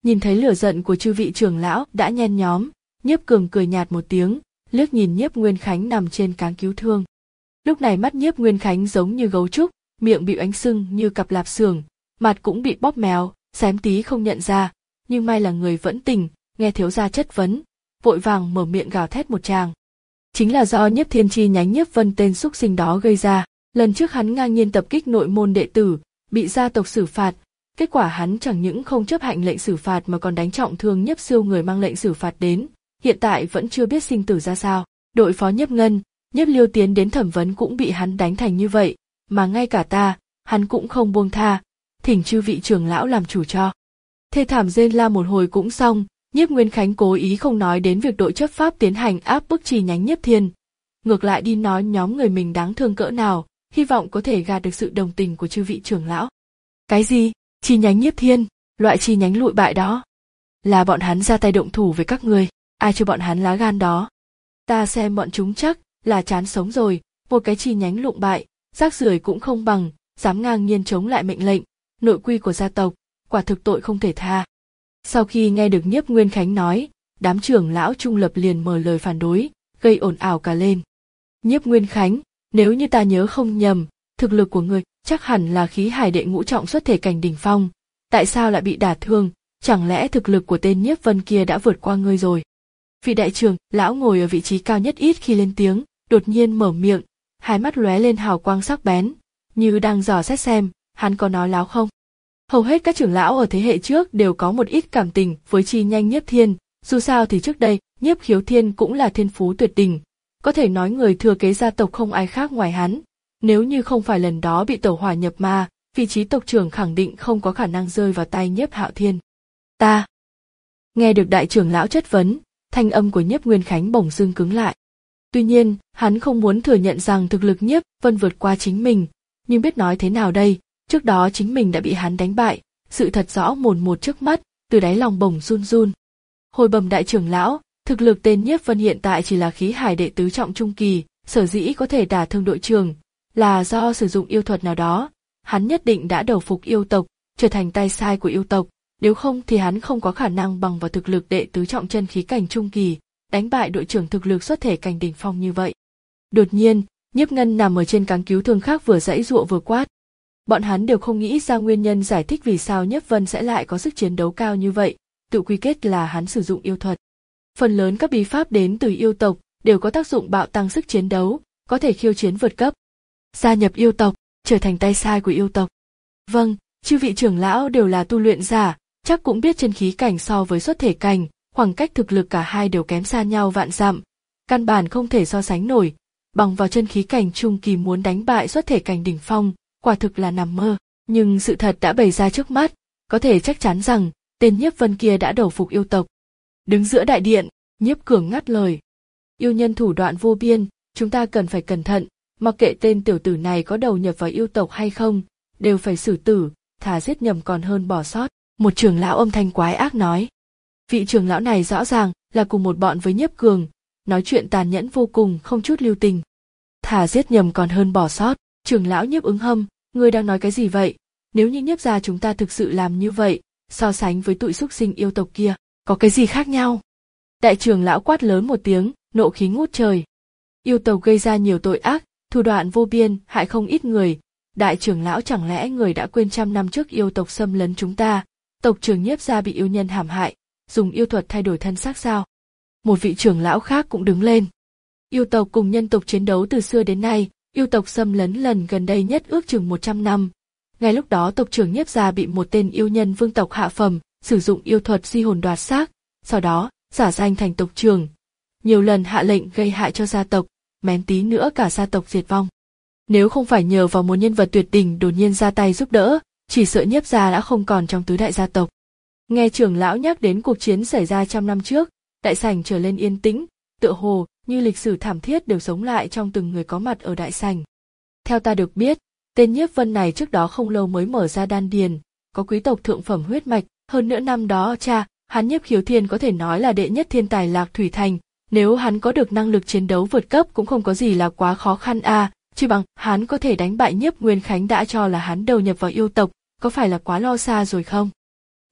[SPEAKER 1] Nhìn thấy lửa giận của chư vị trưởng lão đã nhen nhóm, Nhiếp Cường cười nhạt một tiếng, liếc nhìn Nhiếp Nguyên Khánh nằm trên cáng cứu thương. Lúc này mắt Nhiếp Nguyên Khánh giống như gấu trúc, miệng bị ánh sưng như cặp lạp xưởng, mặt cũng bị bóp méo, xém tí không nhận ra, nhưng may là người vẫn tỉnh, nghe thiếu gia chất vấn, vội vàng mở miệng gào thét một tràng. Chính là do Nhiếp Thiên chi nhánh Nhiếp Vân tên xúc sinh đó gây ra. Lần trước hắn ngang nhiên tập kích nội môn đệ tử, bị gia tộc xử phạt, kết quả hắn chẳng những không chấp hành lệnh xử phạt mà còn đánh trọng thương Nhiếp Siêu người mang lệnh xử phạt đến, hiện tại vẫn chưa biết sinh tử ra sao. Đội phó Nhiếp Ngân, Nhiếp Liêu tiến đến thẩm vấn cũng bị hắn đánh thành như vậy, mà ngay cả ta, hắn cũng không buông tha, thỉnh chư vị trưởng lão làm chủ cho. Thê thảm rên la một hồi cũng xong, Nhiếp Nguyên Khánh cố ý không nói đến việc đội chấp pháp tiến hành áp bức chi nhánh Nhiếp Thiên, ngược lại đi nói nhóm người mình đáng thương cỡ nào, hy vọng có thể gạt được sự đồng tình của chư vị trưởng lão. Cái gì? Chi nhánh Nhiếp Thiên, loại chi nhánh lụi bại đó. Là bọn hắn ra tay động thủ với các người, ai cho bọn hắn lá gan đó? Ta xem bọn chúng chắc là chán sống rồi, một cái chi nhánh lụi bại, rác rưởi cũng không bằng, dám ngang nhiên chống lại mệnh lệnh, nội quy của gia tộc, quả thực tội không thể tha. Sau khi nghe được Nhiếp Nguyên Khánh nói, đám trưởng lão trung lập liền mở lời phản đối, gây ồn ào cả lên. Nhiếp Nguyên Khánh, nếu như ta nhớ không nhầm, thực lực của ngươi chắc hẳn là khí hải đệ ngũ trọng xuất thể cảnh đỉnh phong, tại sao lại bị đả thương, chẳng lẽ thực lực của tên Nhiếp Vân kia đã vượt qua ngươi rồi? Vị đại trưởng lão ngồi ở vị trí cao nhất ít khi lên tiếng, đột nhiên mở miệng, hai mắt lóe lên hào quang sắc bén, như đang dò xét xem hắn có nói láo không. Hầu hết các trưởng lão ở thế hệ trước đều có một ít cảm tình với chi nhánh Nhiếp Thiên, dù sao thì trước đây Nhiếp Khiếu Thiên cũng là thiên phú tuyệt đỉnh, có thể nói người thừa kế gia tộc không ai khác ngoài hắn. Nếu như không phải lần đó bị tẩu hỏa nhập ma, vị trí tộc trưởng khẳng định không có khả năng rơi vào tay Nhiếp Hạo Thiên. Ta. Nghe được đại trưởng lão chất vấn, thanh âm của Nhiếp Nguyên Khánh bỗng dưng cứng lại. Tuy nhiên, hắn không muốn thừa nhận rằng thực lực Nhiếp Vân vượt qua chính mình, nhưng biết nói thế nào đây, trước đó chính mình đã bị hắn đánh bại, sự thật rõ mồn một trước mắt, từ đáy lòng bỗng run run. Hồi bẩm đại trưởng lão, thực lực tên Nhiếp Vân hiện tại chỉ là khí hải đệ tứ trọng trung kỳ, sở dĩ có thể đả thương đội trưởng, là do sử dụng yêu thuật nào đó, hắn nhất định đã đầu phục yêu tộc, trở thành tay sai của yêu tộc, nếu không thì hắn không có khả năng bằng vào thực lực đệ tứ trọng chân khí cảnh trung kỳ, đánh bại đội trưởng thực lực xuất thể cảnh đỉnh phong như vậy. Đột nhiên, Nhiếp Ngân nằm ở trên cáng cứu thương khác vừa giãy giụa vừa quát. Bọn hắn đều không nghĩ ra nguyên nhân giải thích vì sao Nhiếp Vân sẽ lại có sức chiến đấu cao như vậy, tự quy kết là hắn sử dụng yêu thuật. Phần lớn các bí pháp đến từ yêu tộc đều có tác dụng bạo tăng sức chiến đấu, có thể khiêu chiến vượt cấp. Gia nhập yêu tộc, trở thành tay sai của yêu tộc. Vâng, chư vị trưởng lão đều là tu luyện giả, chắc cũng biết chân khí cảnh so với xuất thể cảnh, khoảng cách thực lực cả hai đều kém xa nhau vạn dặm, căn bản không thể so sánh nổi, bằng vào chân khí cảnh trung kỳ muốn đánh bại xuất thể cảnh đỉnh phong, quả thực là nằm mơ, nhưng sự thật đã bày ra trước mắt, có thể chắc chắn rằng tên Nhiếp Vân kia đã đầu phục yêu tộc. Đứng giữa đại điện, Nhiếp Cường ngắt lời. Yêu nhân thủ đoạn vô biên, chúng ta cần phải cẩn thận, mặc kệ tên tiểu tử này có đầu nhập vào yêu tộc hay không, đều phải xử tử, thà giết nhầm còn hơn bỏ sót. Một trưởng lão âm thanh quái ác nói. Vị trưởng lão này rõ ràng là cùng một bọn với Nhiếp Cường, nói chuyện tàn nhẫn vô cùng, không chút lưu tình. Thà giết nhầm còn hơn bỏ sót, trưởng lão Nhiếp Ứng Hâm, ngươi đang nói cái gì vậy? Nếu như Nhiếp gia chúng ta thực sự làm như vậy, so sánh với tụi xúc sinh yêu tộc kia, có cái gì khác nhau? Đại trưởng lão quát lớn một tiếng, nộ khí ngút trời. Yêu tộc gây ra nhiều tội ác, thủ đoạn vô biên, hại không ít người. Đại trưởng lão chẳng lẽ người đã quên trăm năm trước yêu tộc xâm lấn chúng ta, tộc trưởng Nhiếp gia bị yêu nhân hãm hại, dùng yêu thuật thay đổi thân xác sao? Một vị trưởng lão khác cũng đứng lên. Yêu tộc cùng nhân tộc chiến đấu từ xưa đến nay, yêu tộc xâm lấn lần gần đây nhất ước chừng một trăm năm. Ngay lúc đó tộc trưởng Nhiếp gia bị một tên yêu nhân vương tộc hạ phẩm sử dụng yêu thuật di hồn đoạt xác, sau đó giả danh thành tộc trưởng, nhiều lần hạ lệnh gây hại cho gia tộc, mém tí nữa cả gia tộc diệt vong. Nếu không phải nhờ vào một nhân vật tuyệt đỉnh đột nhiên ra tay giúp đỡ, chỉ sợ Nhiếp gia đã không còn trong tứ đại gia tộc. Nghe trưởng lão nhắc đến cuộc chiến xảy ra trăm năm trước, đại sảnh trở lên yên tĩnh, tựa hồ như lịch sử thảm thiết đều sống lại trong từng người có mặt ở đại sảnh. Theo ta được biết, tên Nhiếp Vân này trước đó không lâu mới mở ra đan điền, có quý tộc thượng phẩm huyết mạch, hơn nữa năm đó cha, hắn Nhiếp Khiếu Thiên có thể nói là đệ nhất thiên tài Lạc Thủy Thành, nếu hắn có được năng lực chiến đấu vượt cấp cũng không có gì là quá khó khăn a, à, chỉ bằng hắn có thể đánh bại Nhiếp Nguyên Khánh đã cho là hắn đầu nhập vào yêu tộc, có phải là quá lo xa rồi không?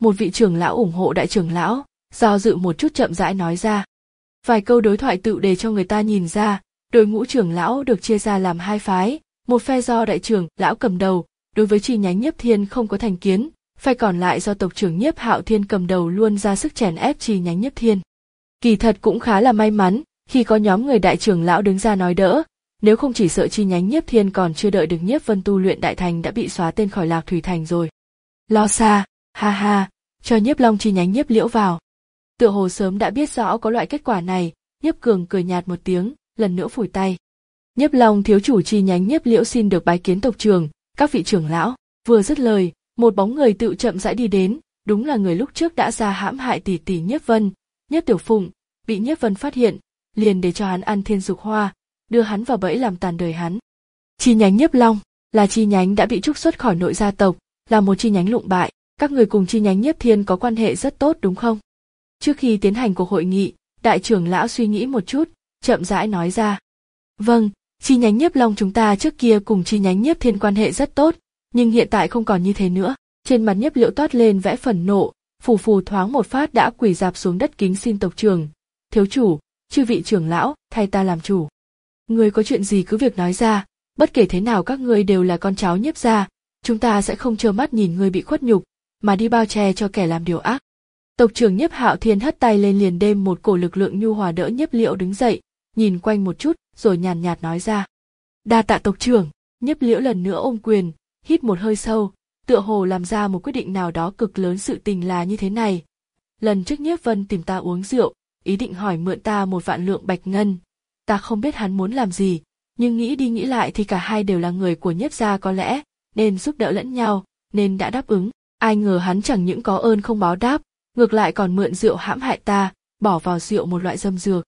[SPEAKER 1] Một vị trưởng lão ủng hộ đại trưởng lão, do dự một chút chậm rãi nói ra. Vài câu đối thoại tựu để cho người ta nhìn ra, đội ngũ trưởng lão được chia ra làm hai phái, một phe do đại trưởng lão cầm đầu, đối với chi nhánh Nhiếp Thiên không có thành kiến, phe còn lại do tộc trưởng Nhiếp Hạo Thiên cầm đầu luôn ra sức chèn ép chi nhánh Nhiếp Thiên. Kỳ thật cũng khá là may mắn, khi có nhóm người đại trưởng lão đứng ra nói đỡ, nếu không chỉ sợ chi nhánh Nhiếp Thiên còn chưa đợi được Nhiếp Vân tu luyện đại thành đã bị xóa tên khỏi Lạc Thủy Thành rồi. Lo xa, ha ha, cho Nhiếp Long chi nhánh Nhiếp Liễu vào. Tựa hồ sớm đã biết rõ có loại kết quả này, Nhiếp Cường cười nhạt một tiếng, lần nữa phủi tay. Nhiếp Long thiếu chủ chi nhánh Nhiếp Liễu xin được bái kiến tộc trưởng, các vị trưởng lão. Vừa dứt lời, một bóng người tự chậm rãi đi đến, đúng là người lúc trước đã ra hãm hại tỷ tỷ Nhiếp Vân, Nhiếp Tiểu Phụng, bị Nhiếp Vân phát hiện, liền để cho hắn ăn thiên dục hoa, đưa hắn vào bẫy làm tàn đời hắn. Chi nhánh Nhiếp Long là chi nhánh đã bị trục xuất khỏi nội gia tộc, là một chi nhánh lụng bại, các người cùng chi nhánh Nhiếp Thiên có quan hệ rất tốt đúng không? Trước khi tiến hành cuộc hội nghị, đại trưởng lão suy nghĩ một chút, chậm rãi nói ra. Vâng, chi nhánh Nhiếp Long chúng ta trước kia cùng chi nhánh Nhiếp Thiên quan hệ rất tốt, nhưng hiện tại không còn như thế nữa. Trên mặt Nhiếp Liễu toát lên vẽ phẫn nộ, phù phù thoáng một phát đã quỳ rạp xuống đất kính xin tộc trưởng, thiếu chủ, chư vị trưởng lão, thay ta làm chủ. Ngươi có chuyện gì cứ việc nói ra, bất kể thế nào các ngươi đều là con cháu Nhiếp gia, chúng ta sẽ không trơ mắt nhìn ngươi bị khuất nhục, mà đi bao che cho kẻ làm điều ác. Tộc trưởng Nhiếp Hạo Thiên hất tay lên liền đem một cổ lực lượng nhu hòa đỡ Nhiếp Liễu đứng dậy, nhìn quanh một chút, rồi nhàn nhạt nói ra. Đa tạ tộc trưởng. Nhiếp Liễu lần nữa ôm quyền, hít một hơi sâu, tựa hồ làm ra một quyết định nào đó cực lớn. Sự tình là như thế này. Lần trước Nhiếp Vân tìm ta uống rượu, ý định hỏi mượn ta một vạn lượng bạch ngân. Ta không biết hắn muốn làm gì, nhưng nghĩ đi nghĩ lại thì cả hai đều là người của Nhiếp gia, có lẽ nên giúp đỡ lẫn nhau, nên đã đáp ứng. Ai ngờ hắn chẳng những có ơn không báo đáp, ngược lại còn mượn rượu hãm hại ta, bỏ vào rượu một loại dâm dược.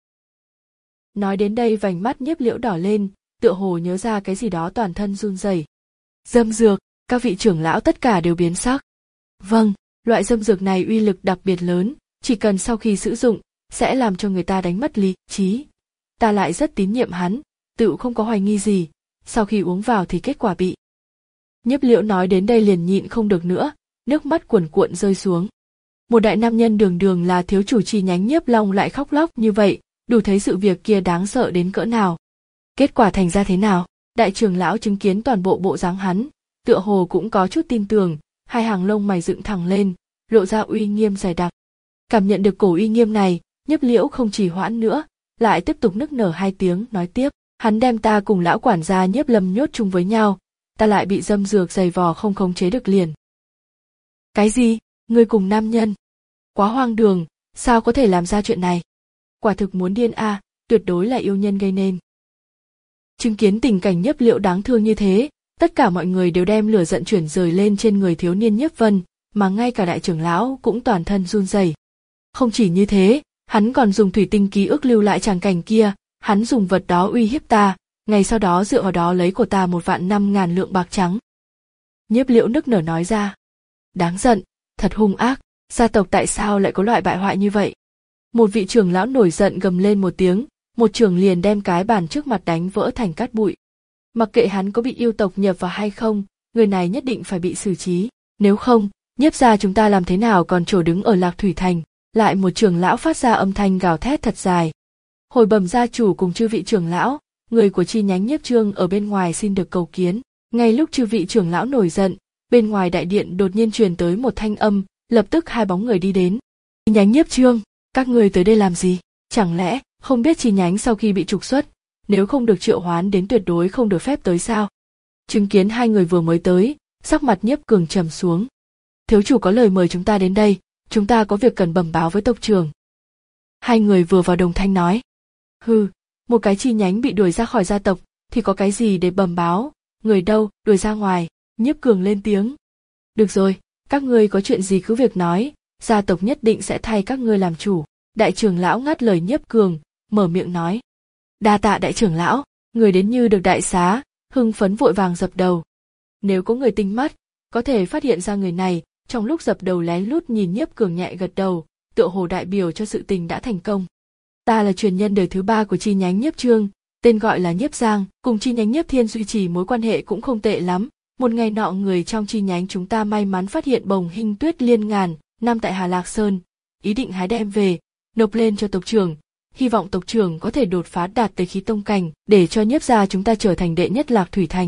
[SPEAKER 1] Nói đến đây vành mắt Nhiếp Liễu đỏ lên, tựa hồ nhớ ra cái gì đó toàn thân run rẩy. Dâm dược, các vị trưởng lão tất cả đều biến sắc. Vâng, loại dâm dược này uy lực đặc biệt lớn, chỉ cần sau khi sử dụng, sẽ làm cho người ta đánh mất lý trí. Ta lại rất tín nhiệm hắn, tự không có hoài nghi gì, sau khi uống vào thì kết quả bị. Nhiếp Liễu nói đến đây liền nhịn không được nữa, nước mắt cuồn cuộn rơi xuống. Một đại nam nhân đường đường là thiếu chủ chi nhánh Nhiếp Long lại khóc lóc như vậy, đủ thấy sự việc kia đáng sợ đến cỡ nào. Kết quả thành ra thế nào? Đại trưởng lão chứng kiến toàn bộ bộ dáng hắn, tựa hồ cũng có chút tin tưởng, hai hàng lông mày dựng thẳng lên, lộ ra uy nghiêm dày đặc. Cảm nhận được cổ uy nghiêm này, Nhiếp Liễu không trì hoãn nữa, lại tiếp tục nức nở hai tiếng, nói tiếp, hắn đem ta cùng lão quản gia Nhiếp Lâm nhốt chung với nhau, ta lại bị dâm dược dày vò không khống chế được liền. Cái gì? Ngươi cùng nam nhân? Quá hoang đường, sao có thể làm ra chuyện này? Quả thực muốn điên a, à, tuyệt đối là yêu nhân gây nên. Chứng kiến tình cảnh Nhiếp Liễu đáng thương như thế, tất cả mọi người đều đem lửa giận chuyển rời lên trên người thiếu niên Nhiếp Vân, mà ngay cả đại trưởng lão cũng toàn thân run rẩy. Không chỉ như thế, hắn còn dùng thủy tinh ký ức lưu lại tràng cảnh kia, hắn dùng vật đó uy hiếp ta, ngày sau đó dựa vào đó lấy của ta một vạn năm ngàn lượng bạc trắng. Nhiếp Liễu nức nở nói ra. Đáng giận, thật hung ác, gia tộc tại sao lại có loại bại hoại như vậy? Một vị trưởng lão nổi giận gầm lên một tiếng, một trường liền đem cái bàn trước mặt đánh vỡ thành cát bụi. Mặc kệ hắn có bị yêu tộc nhập vào hay không, người này nhất định phải bị xử trí, nếu không, Nhiếp gia chúng ta làm thế nào còn trổ đứng ở Lạc Thủy Thành? Lại một trưởng lão phát ra âm thanh gào thét thật dài. Hồi bẩm gia chủ cùng chư vị trưởng lão, người của chi nhánh Nhiếp Trương ở bên ngoài xin được cầu kiến. Ngay lúc chư vị trưởng lão nổi giận, bên ngoài đại điện đột nhiên truyền tới một thanh âm, lập tức hai bóng người đi đến. Chi nhánh Nhiếp Trương, các người tới đây làm gì? Chẳng lẽ không biết chi nhánh sau khi bị trục xuất, nếu không được triệu hoán đến tuyệt đối không được phép tới sao? Chứng kiến hai người vừa mới tới, sắc mặt Nhiếp Cường trầm xuống. Thiếu chủ có lời mời chúng ta đến đây, chúng ta có việc cần bẩm báo với tộc trưởng. Hai người vừa vào đồng thanh nói. Hừ, một cái chi nhánh bị đuổi ra khỏi gia tộc, thì có cái gì để bẩm báo, người đâu, đuổi ra ngoài. Nhiếp Cường lên tiếng. Được rồi, các ngươi có chuyện gì cứ việc nói, gia tộc nhất định sẽ thay các ngươi làm chủ. Đại trưởng lão ngắt lời Nhiếp Cường, mở miệng nói. Đa tạ đại trưởng lão, người đến như được đại xá, hưng phấn vội vàng dập đầu. Nếu có người tinh mắt, có thể phát hiện ra người này, trong lúc dập đầu lén lút nhìn Nhiếp Cường nhẹ gật đầu, tựa hồ đại biểu cho sự tình đã thành công. Ta là truyền nhân đời thứ ba của chi nhánh Nhiếp Trương, tên gọi là Nhiếp Giang, cùng chi nhánh Nhiếp Thiên duy trì mối quan hệ cũng không tệ lắm. Một ngày nọ người trong chi nhánh chúng ta may mắn phát hiện bồng hinh tuyết liên ngàn, năm tại Hà Lạc Sơn, ý định hái đem về, nộp lên cho tộc trưởng, hy vọng tộc trưởng có thể đột phá đạt tới khí tông cảnh, để cho Nhiếp gia chúng ta trở thành đệ nhất Lạc Thủy thành.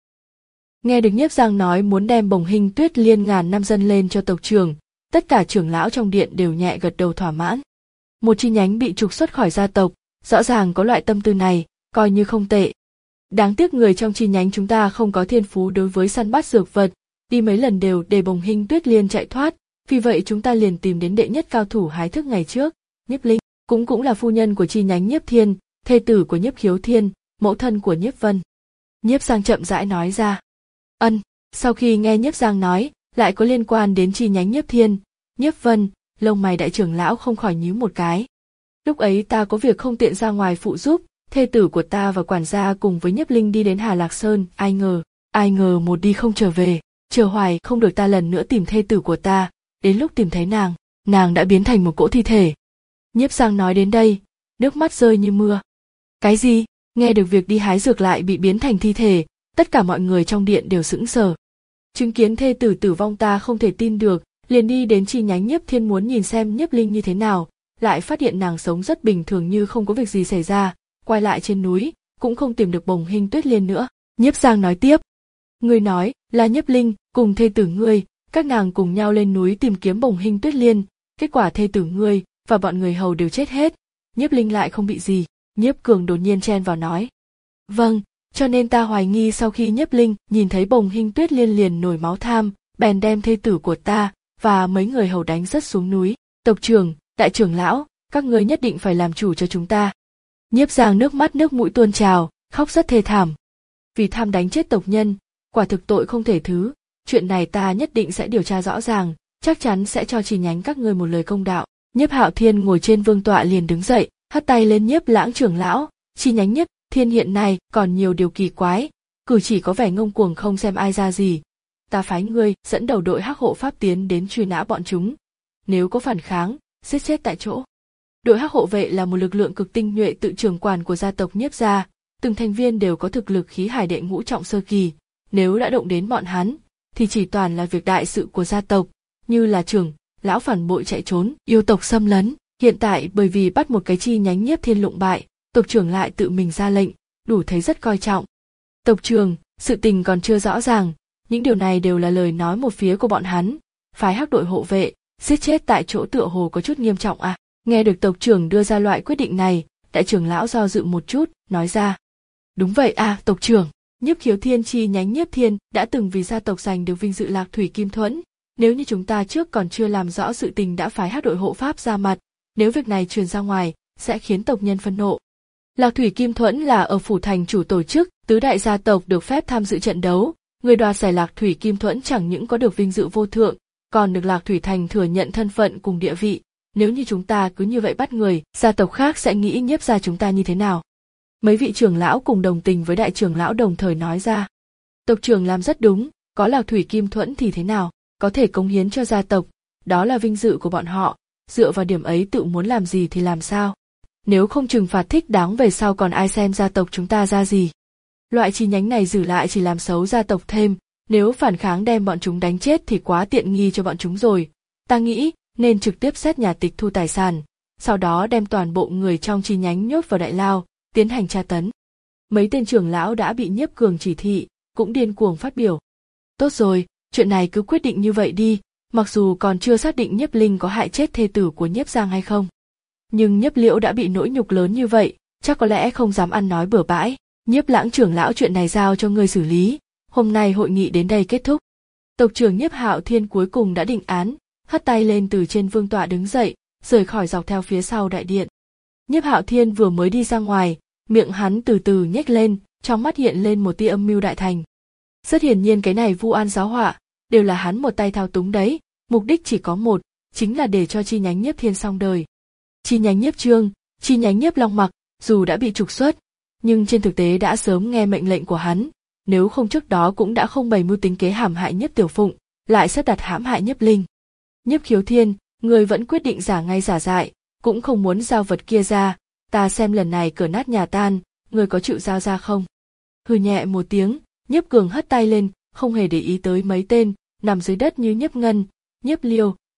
[SPEAKER 1] Nghe được Nhiếp Giang nói muốn đem Bồng Hinh Tuyết Liên ngàn năm dâng lên cho tộc trưởng, tất cả trưởng lão trong điện đều nhẹ gật đầu thỏa mãn. Một chi nhánh bị trục xuất khỏi gia tộc, rõ ràng có loại tâm tư này, coi như không tệ. Đáng tiếc người trong chi nhánh chúng ta không có thiên phú đối với săn bắt dược vật, đi mấy lần đều để Bồng Hinh Tuyết Liên chạy thoát, vì vậy chúng ta liền tìm đến đệ nhất cao thủ hái thức ngày trước, Nhiếp Linh, cũng cũng là phu nhân của chi nhánh Nhiếp Thiên, thê tử của Nhiếp Khiếu Thiên, mẫu thân của Nhiếp Vân. Nhiếp Giang chậm rãi nói ra. Ân, sau khi nghe Nhiếp Giang nói, lại có liên quan đến chi nhánh Nhiếp Thiên, Nhiếp Vân, lông mày đại trưởng lão không khỏi nhíu một cái. Lúc ấy ta có việc không tiện ra ngoài phụ giúp, thê tử của ta và quản gia cùng với Nhiếp Linh đi đến Hà Lạc Sơn, ai ngờ, ai ngờ một đi không trở về, chờ hoài không được ta lần nữa tìm thê tử của ta, đến lúc tìm thấy nàng, nàng đã biến thành một cỗ thi thể. Nhiếp Giang nói đến đây, nước mắt rơi như mưa. Cái gì? Nghe được việc đi hái dược lại bị biến thành thi thể, tất cả mọi người trong điện đều sững sờ. Chứng kiến thê tử tử vong ta không thể tin được, liền đi đến chi nhánh Nhiếp Thiên muốn nhìn xem Nhiếp Linh như thế nào, lại phát hiện nàng sống rất bình thường như không có việc gì xảy ra, quay lại trên núi, cũng không tìm được Bồng Hinh Tuyết Liên nữa. Nhiếp Giang nói tiếp, ngươi nói là Nhiếp Linh cùng thê tử ngươi, các nàng cùng nhau lên núi tìm kiếm Bồng Hinh Tuyết Liên, kết quả thê tử ngươi và bọn người hầu đều chết hết, Nhiếp Linh lại không bị gì. Nhiếp Cường đột nhiên chen vào nói, vâng, cho nên ta hoài nghi sau khi Nhiếp Linh nhìn thấy Bồng Hinh Tuyết Liên liền nổi máu tham, bèn đem thê tử của ta và mấy người hầu đánh rất xuống núi. Tộc trưởng, đại trưởng lão, các ngươi nhất định phải làm chủ cho chúng ta. Nhiếp Giang nước mắt nước mũi tuôn trào, khóc rất thê thảm. Vì tham đánh chết tộc nhân, quả thực tội không thể thứ, chuyện này ta nhất định sẽ điều tra rõ ràng, chắc chắn sẽ cho chi nhánh các ngươi một lời công đạo. Nhiếp Hạo Thiên ngồi trên vương tọa liền đứng dậy, hất tay lên Nhiếp Lãng trưởng lão, chi nhánh Nhiếp Thiên hiện nay còn nhiều điều kỳ quái, cử chỉ có vẻ ngông cuồng không xem ai ra gì. Ta phái ngươi dẫn đầu đội hắc hộ pháp tiến đến truy nã bọn chúng, nếu có phản kháng, giết chết tại chỗ. Đội hắc hộ vệ là một lực lượng cực tinh nhuệ tự trưởng quản của gia tộc Nhiếp gia, từng thành viên đều có thực lực khí hải đệ ngũ trọng sơ kỳ, nếu đã động đến bọn hắn, thì chỉ toàn là việc đại sự của gia tộc, như là trưởng lão phản bội chạy trốn, yêu tộc xâm lấn. Hiện tại bởi vì bắt một cái chi nhánh Nhiếp Thiên lụng bại, tộc trưởng lại tự mình ra lệnh, đủ thấy rất coi trọng. Tộc trưởng, sự tình còn chưa rõ ràng, những điều này đều là lời nói một phía của bọn hắn, phái hắc đội hộ vệ, giết chết tại chỗ tựa hồ có chút nghiêm trọng à. Nghe được tộc trưởng đưa ra loại quyết định này, đại trưởng lão do dự một chút, nói ra. Đúng vậy à, tộc trưởng, Nhiếp Khiếu Thiên chi nhánh Nhiếp Thiên đã từng vì gia tộc giành được vinh dự Lạc Thủy Kim Thuẫn, nếu như chúng ta trước còn chưa làm rõ sự tình đã phái hắc đội hộ pháp ra mặt, nếu việc này truyền ra ngoài, sẽ khiến tộc nhân phân nộ. Lạc Thủy Kim Thuẫn là ở phủ thành chủ tổ chức, tứ đại gia tộc được phép tham dự trận đấu, người đoạt giải Lạc Thủy Kim Thuẫn chẳng những có được vinh dự vô thượng, còn được Lạc Thủy thành thừa nhận thân phận cùng địa vị. Nếu như chúng ta cứ như vậy bắt người, gia tộc khác sẽ nghĩ Nhiếp gia chúng ta như thế nào? Mấy vị trưởng lão cùng đồng tình với đại trưởng lão đồng thời nói ra. Tộc trưởng làm rất đúng, có Lạc Thủy Kim Thuẫn thì thế nào, có thể cống hiến cho gia tộc, đó là vinh dự của bọn họ, dựa vào điểm ấy tự muốn làm gì thì làm sao. Nếu không trừng phạt thích đáng về sau còn ai xem gia tộc chúng ta ra gì. Loại chi nhánh này giữ lại chỉ làm xấu gia tộc thêm, nếu phản kháng đem bọn chúng đánh chết thì quá tiện nghi cho bọn chúng rồi. Ta nghĩ nên trực tiếp xét nhà tịch thu tài sản, sau đó đem toàn bộ người trong chi nhánh nhốt vào đại lao, tiến hành tra tấn. Mấy tên trưởng lão đã bị Nhiếp Cường chỉ thị, cũng điên cuồng phát biểu. Tốt rồi, chuyện này cứ quyết định như vậy đi, mặc dù còn chưa xác định Nhiếp Linh có hại chết thê tử của Nhiếp Giang hay không. Nhưng Nhiếp Liễu đã bị nỗi nhục lớn như vậy, chắc có lẽ không dám ăn nói bừa bãi. Nhiếp Lãng trưởng lão chuyện này giao cho ngươi xử lý, hôm nay hội nghị đến đây kết thúc. Tộc trưởng Nhiếp Hạo Thiên cuối cùng đã định án, hất tay lên từ trên vương tọa đứng dậy, rời khỏi dọc theo phía sau đại điện. Nhiếp Hạo Thiên vừa mới đi ra ngoài, miệng hắn từ từ nhếch lên, trong mắt hiện lên một tia âm mưu đại thành. Rất hiển nhiên cái này vu oan giáo họa, đều là hắn một tay thao túng đấy, mục đích chỉ có một, chính là để cho chi nhánh Nhiếp Thiên xong đời. Chi nhánh Nhiếp Trương, chi nhánh Nhiếp Long Mặc, dù đã bị trục xuất, nhưng trên thực tế đã sớm nghe mệnh lệnh của hắn, nếu không trước đó cũng đã không bày mưu tính kế hãm hại Nhiếp Tiểu Phụng, lại sắp đặt hãm hại Nhiếp Linh. Nhiếp Khiếu Thiên, người vẫn quyết định giả ngay giả dại, cũng không muốn giao vật kia ra, ta xem lần này cửa nát nhà tan, người có chịu giao ra không? Hừ nhẹ một tiếng, Nhiếp Cường hất tay lên, không hề để ý tới mấy tên nằm dưới đất như Nhiếp Ngân, Nhiếp Liêu,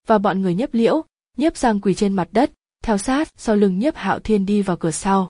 [SPEAKER 1] và bọn người Nhiếp Liễu. Nhiếp Giang quỳ trên mặt đất, theo sát sau lưng Nhiếp Hạo Thiên đi vào cửa sau.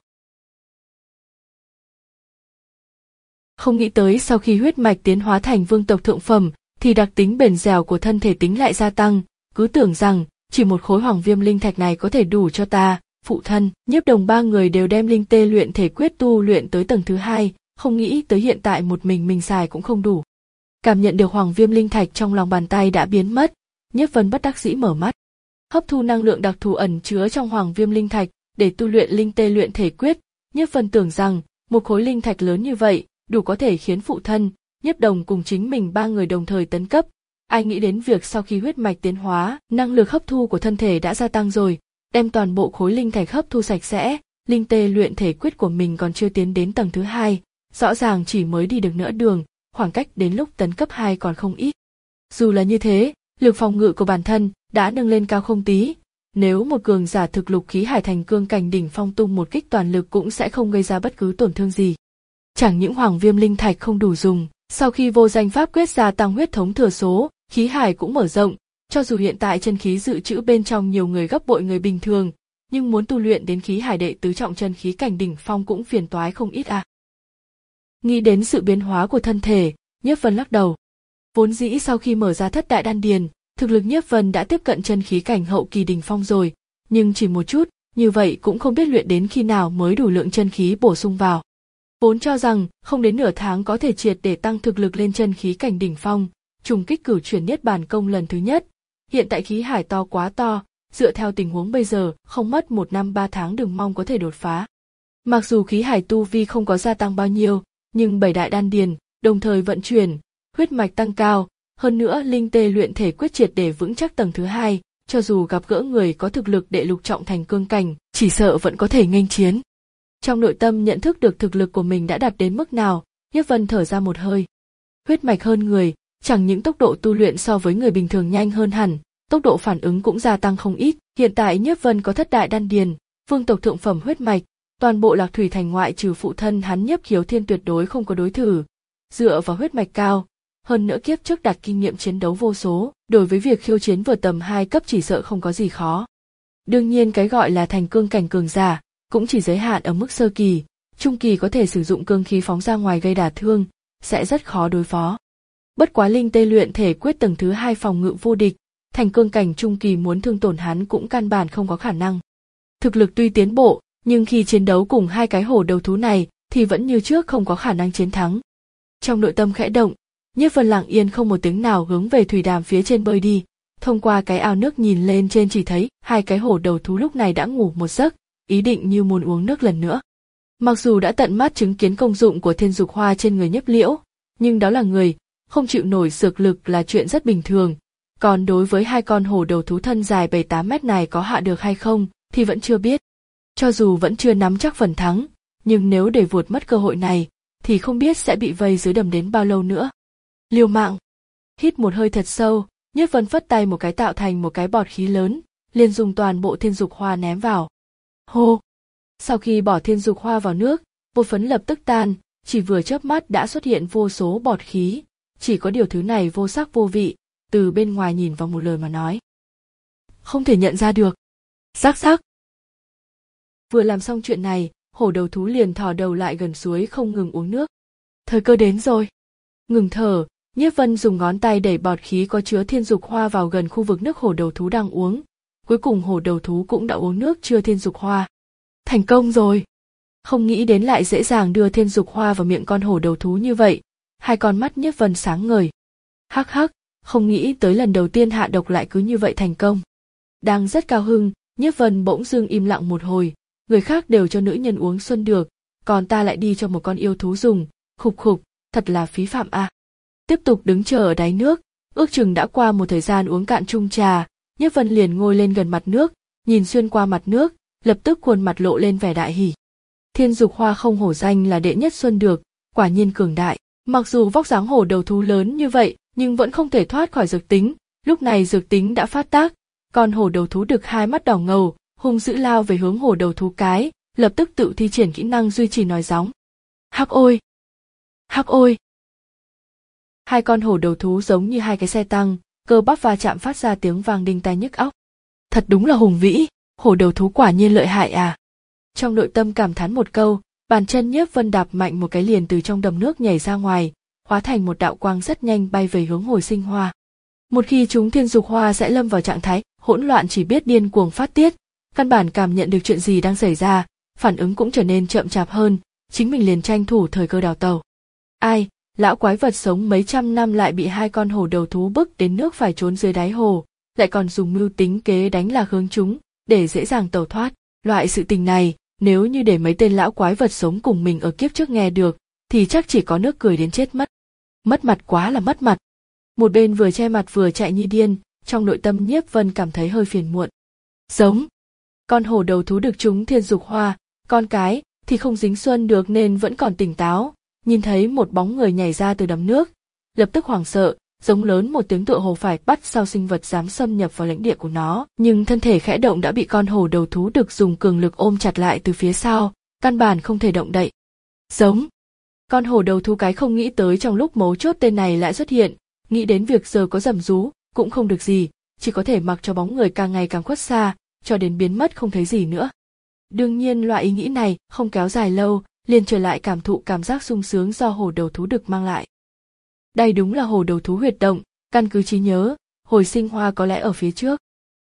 [SPEAKER 1] Không nghĩ tới sau khi huyết mạch tiến hóa thành vương tộc thượng phẩm, thì đặc tính bền dẻo của thân thể tính lại gia tăng, cứ tưởng rằng chỉ một khối hoàng viêm linh thạch này có thể đủ cho ta, phụ thân. Nhiếp Đồng ba người đều đem linh tê luyện thể quyết tu luyện tới tầng thứ hai, không nghĩ tới hiện tại một mình mình xài cũng không đủ. Cảm nhận được hoàng viêm linh thạch trong lòng bàn tay đã biến mất, Nhiếp Vân bất đắc dĩ mở mắt. Hấp thu năng lượng đặc thù ẩn chứa trong hoàng viêm linh thạch để tu luyện linh tê luyện thể quyết, Nhiếp Vân tưởng rằng một khối linh thạch lớn như vậy đủ có thể khiến phụ thân, Nhiếp Đồng cùng chính mình ba người đồng thời tấn cấp. Ai nghĩ đến việc sau khi huyết mạch tiến hóa, năng lực hấp thu của thân thể đã gia tăng rồi, đem toàn bộ khối linh thạch hấp thu sạch sẽ, linh tê luyện thể quyết của mình còn chưa tiến đến tầng thứ hai, rõ ràng chỉ mới đi được nửa đường, khoảng cách đến lúc tấn cấp hai còn không ít. Dù là như thế, lực phòng ngự của bản thân đã nâng lên cao không tí, nếu một cường giả thực lục khí hải thành cương cảnh đỉnh phong tung một kích toàn lực cũng sẽ không gây ra bất cứ tổn thương gì. Chẳng những hoàng viêm linh thạch không đủ dùng, sau khi vô danh pháp quyết gia tăng huyết thống thừa số, khí hải cũng mở rộng, cho dù hiện tại chân khí dự trữ bên trong nhiều người gấp bội người bình thường, nhưng muốn tu luyện đến khí hải đệ tứ trọng chân khí cảnh đỉnh phong cũng phiền toái không ít à. Nghĩ đến sự biến hóa của thân thể, Nhiếp Vân lắc đầu. Vốn dĩ sau khi mở ra thất đại đan điền, thực lực Nhiếp Vân đã tiếp cận chân khí cảnh hậu kỳ đỉnh phong rồi, nhưng chỉ một chút, như vậy cũng không biết luyện đến khi nào mới đủ lượng chân khí bổ sung vào. Vốn cho rằng không đến nửa tháng có thể triệt để tăng thực lực lên chân khí cảnh đỉnh phong, trùng kích cửu chuyển niết bàn công lần thứ nhất. Hiện tại khí hải to quá to, dựa theo tình huống bây giờ, không mất một năm ba tháng đừng mong có thể đột phá. Mặc dù khí hải tu vi không có gia tăng bao nhiêu, nhưng bảy đại đan điền đồng thời vận chuyển, huyết mạch tăng cao, hơn nữa linh tê luyện thể quyết triệt để vững chắc tầng thứ hai, cho dù gặp gỡ người có thực lực đệ lục trọng thành cương cảnh, chỉ sợ vẫn có thể nghênh chiến. Trong nội tâm nhận thức được thực lực của mình đã đạt đến mức nào, Nhiếp Vân thở ra một hơi. Huyết mạch hơn người, chẳng những tốc độ tu luyện so với người bình thường nhanh hơn hẳn, tốc độ phản ứng cũng gia tăng không ít. Hiện tại Nhiếp Vân có thất đại đan điền, vương tộc thượng phẩm huyết mạch, toàn bộ Lạc Thủy Thành ngoại trừ phụ thân hắn Nhiếp Khiếu Thiên tuyệt đối không có đối thủ. Dựa vào huyết mạch cao, hơn nữa kiếp trước đạt kinh nghiệm chiến đấu vô số, đối với việc khiêu chiến vừa tầm hai cấp chỉ sợ không có gì khó. Đương nhiên cái gọi là thành cương cảnh cường giả, cũng chỉ giới hạn ở mức sơ kỳ, trung kỳ có thể sử dụng cương khí phóng ra ngoài gây đả thương, sẽ rất khó đối phó. Bất quá linh tê luyện thể quyết tầng thứ hai phòng ngự vô địch, thành cương cảnh trung kỳ muốn thương tổn hắn cũng căn bản không có khả năng. Thực lực tuy tiến bộ, nhưng khi chiến đấu cùng hai cái hổ đầu thú này thì vẫn như trước không có khả năng chiến thắng. Trong nội tâm khẽ động, Nhiếp Vân lặng yên không một tiếng nào hướng về thủy đàm phía trên bơi đi, thông qua cái ao nước nhìn lên trên chỉ thấy hai cái hổ đầu thú lúc này đã ngủ một giấc, ý định như muốn uống nước lần nữa. Mặc dù đã tận mắt chứng kiến công dụng của thiên dục hoa trên người Nhiếp Liễu, nhưng đó là người, không chịu nổi dược lực là chuyện rất bình thường, còn đối với hai con hổ đầu thú thân dài bảy tám mét này có hạ được hay không thì vẫn chưa biết. Cho dù vẫn chưa nắm chắc phần thắng, nhưng nếu để vuột mất cơ hội này thì không biết sẽ bị vây dưới đầm đến bao lâu nữa. Liều mạng. Hít một hơi thật sâu, Nhiếp Vân phất tay một cái tạo thành một cái bọt khí lớn, liền dùng toàn bộ thiên dục hoa ném vào. Hô! Sau khi bỏ thiên dục hoa vào nước, bột phấn lập tức tan, chỉ vừa chớp mắt đã xuất hiện vô số bọt khí, chỉ có điều thứ này vô sắc vô vị, từ bên ngoài nhìn vào một lời mà nói. Không thể nhận ra được. Rắc rắc! Vừa làm xong chuyện này, hổ đầu thú liền thò đầu lại gần suối không ngừng uống nước. Thời cơ đến rồi. Ngừng thở, Nhiếp Vân dùng ngón tay đẩy bọt khí có chứa thiên dục hoa vào gần khu vực nước hổ đầu thú đang uống. Cuối cùng hổ đầu thú cũng đã uống nước chứa thiên dục hoa. Thành công rồi! Không nghĩ đến lại dễ dàng đưa thiên dục hoa vào miệng con hổ đầu thú như vậy. Hai con mắt Nhiếp Vân sáng ngời. Hắc hắc, không nghĩ tới lần đầu tiên hạ độc lại cứ như vậy thành công. Đang rất cao hưng, Nhiếp Vân bỗng dưng im lặng một hồi. Người khác đều cho nữ nhân uống xuân được, còn ta lại đi cho một con yêu thú dùng, khục khục, thật là phí phạm a. À. Tiếp tục đứng chờ ở đáy nước, ước chừng đã qua một thời gian uống cạn chung trà, Nhiếp Vân liền ngồi lên gần mặt nước, nhìn xuyên qua mặt nước, lập tức khuôn mặt lộ lên vẻ đại hỉ. Thiên dục hoa không hổ danh là đệ nhất xuân được, quả nhiên cường đại, mặc dù vóc dáng hổ đầu thú lớn như vậy, nhưng vẫn không thể thoát khỏi dược tính, lúc này dược tính đã phát tác, con hổ đầu thú đực hai mắt đỏ ngầu, hung dữ lao về hướng hổ đầu thú cái, lập tức tự thi triển kỹ năng duy trì nói gióng. Hắc ôi! Hắc ôi! Hai con hổ đầu thú giống như hai cái xe tăng, cơ bắp va chạm phát ra tiếng vang đinh tai nhức óc. Thật đúng là hùng vĩ, hổ đầu thú quả nhiên lợi hại à. Trong nội tâm cảm thán một câu, bàn chân Nhiếp Vân đạp mạnh một cái liền từ trong đầm nước nhảy ra ngoài, hóa thành một đạo quang rất nhanh bay về hướng hồi sinh hoa. Một khi chúng thiên dục hoa sẽ lâm vào trạng thái hỗn loạn, chỉ biết điên cuồng phát tiết, căn bản cảm nhận được chuyện gì đang xảy ra, phản ứng cũng trở nên chậm chạp hơn, chính mình liền tranh thủ thời cơ đào tẩu. Ai, lão quái vật sống mấy trăm năm lại bị hai con hổ đầu thú bức đến nước phải trốn dưới đáy hồ, lại còn dùng mưu tính kế đánh lạc hướng chúng, để dễ dàng tẩu thoát. Loại sự tình này, nếu như để mấy tên lão quái vật sống cùng mình ở kiếp trước nghe được, thì chắc chỉ có nước cười đến chết mất. Mất mặt quá là mất mặt. Một bên vừa che mặt vừa chạy như điên, trong nội tâm Nhiếp Vân cảm thấy hơi phiền muộn. Giống. Con hổ đầu thú được chúng thiên dục hoa, con cái thì không dính xuân được nên vẫn còn tỉnh táo, nhìn thấy một bóng người nhảy ra từ đầm nước, lập tức hoảng sợ, giống lớn một tiếng tựa hồ phải bắt sau sinh vật dám xâm nhập vào lãnh địa của nó, nhưng thân thể khẽ động đã bị con hổ đầu thú được dùng cường lực ôm chặt lại từ phía sau, căn bản không thể động đậy. Giống. Con hổ đầu thú cái không nghĩ tới trong lúc mấu chốt tên này lại xuất hiện, nghĩ đến việc giờ có rầm rú cũng không được gì, chỉ có thể mặc cho bóng người càng ngày càng khuất xa, cho đến biến mất không thấy gì nữa. Đương nhiên loại ý nghĩ này không kéo dài lâu, liền trở lại cảm thụ cảm giác sung sướng do hổ đầu thú được mang lại. Đây đúng là hổ đầu thú huyệt động, căn cứ trí nhớ, hồi sinh hoa có lẽ ở phía trước.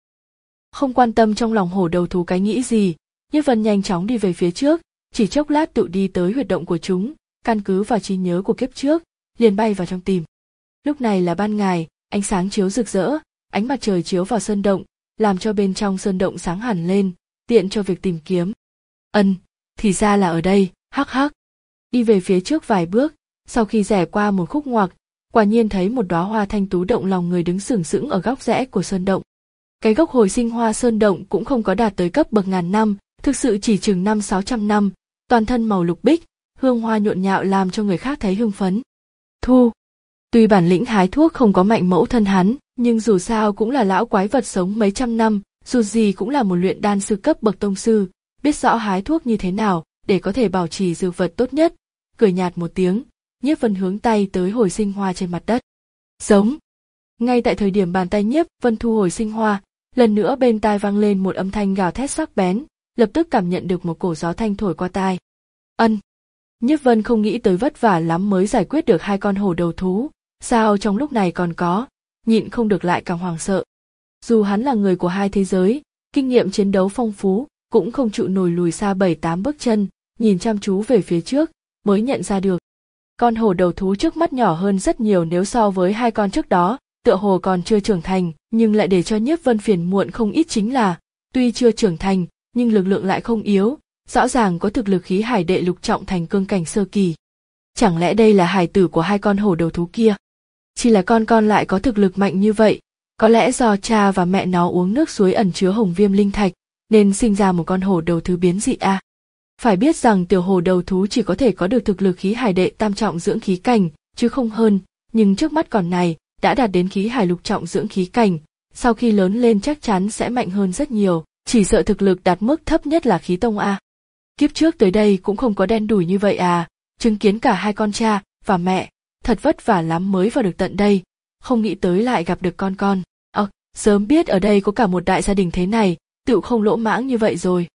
[SPEAKER 1] Không quan tâm trong lòng hổ đầu thú cái nghĩ gì, Nhiếp Vân nhanh chóng đi về phía trước, chỉ chốc lát tự đi tới huyệt động của chúng, căn cứ vào trí nhớ của kiếp trước, liền bay vào trong tìm. Lúc này là ban ngày, ánh sáng chiếu rực rỡ, ánh mặt trời chiếu vào sơn động, làm cho bên trong sơn động sáng hẳn lên, tiện cho việc tìm kiếm. Ân, thì ra là ở đây, hắc hắc. Đi về phía trước vài bước, sau khi rẽ qua một khúc ngoặc, quả nhiên thấy một đóa hoa thanh tú động lòng người đứng sừng sững ở góc rẽ của sơn động. Cái gốc hồi sinh hoa sơn động cũng không có đạt tới cấp bậc ngàn năm, thực sự chỉ chừng năm sáu trăm năm, toàn thân màu lục bích, hương hoa nhộn nhạo làm cho người khác thấy hưng phấn. Thu. Tuy bản lĩnh hái thuốc không có mạnh mẫu thân hắn, nhưng dù sao cũng là lão quái vật sống mấy trăm năm, dù gì cũng là một luyện đan sư cấp bậc tông sư, biết rõ hái thuốc như thế nào để có thể bảo trì dược vật tốt nhất. Cười nhạt một tiếng, Nhiếp Vân hướng tay tới hồi sinh hoa trên mặt đất. Giống. Ngay tại thời điểm bàn tay Nhiếp Vân thu hồi sinh hoa, lần nữa bên tai vang lên một âm thanh gào thét sắc bén, lập tức cảm nhận được một cổ gió thanh thổi qua tai. Ân. Nhiếp Vân không nghĩ tới vất vả lắm mới giải quyết được hai con hổ đầu thú, sao trong lúc này còn có, nhịn không được lại càng hoảng sợ. Dù hắn là người của hai thế giới, kinh nghiệm chiến đấu phong phú, cũng không trụ nổi lùi xa bảy tám bước chân, nhìn chăm chú về phía trước, mới nhận ra được. Con hổ đầu thú trước mắt nhỏ hơn rất nhiều nếu so với hai con trước đó, tựa hồ còn chưa trưởng thành, nhưng lại để cho Nhiếp Vân phiền muộn không ít chính là, tuy chưa trưởng thành, nhưng lực lượng lại không yếu, rõ ràng có thực lực khí hải đệ lục trọng thành cương cảnh sơ kỳ. Chẳng lẽ đây là hải tử của hai con hổ đầu thú kia? Chỉ là con con lại có thực lực mạnh như vậy, có lẽ do cha và mẹ nó uống nước suối ẩn chứa hồng viêm linh thạch, nên sinh ra một con hổ đầu thú biến dị a. À? Phải biết rằng tiểu hổ đầu thú chỉ có thể có được thực lực khí hải đệ tam trọng dưỡng khí cảnh, chứ không hơn, nhưng trước mắt con này đã đạt đến khí hải lục trọng dưỡng khí cảnh, sau khi lớn lên chắc chắn sẽ mạnh hơn rất nhiều, chỉ sợ thực lực đạt mức thấp nhất là khí tông a. Kiếp trước tới đây cũng không có đen đủi như vậy à, chứng kiến cả hai con cha và mẹ, thật vất vả lắm mới vào được tận đây, không nghĩ tới lại gặp được con con. Ờ, à, sớm biết ở đây có cả một đại gia đình thế này, tựu không lỗ mãng như vậy rồi.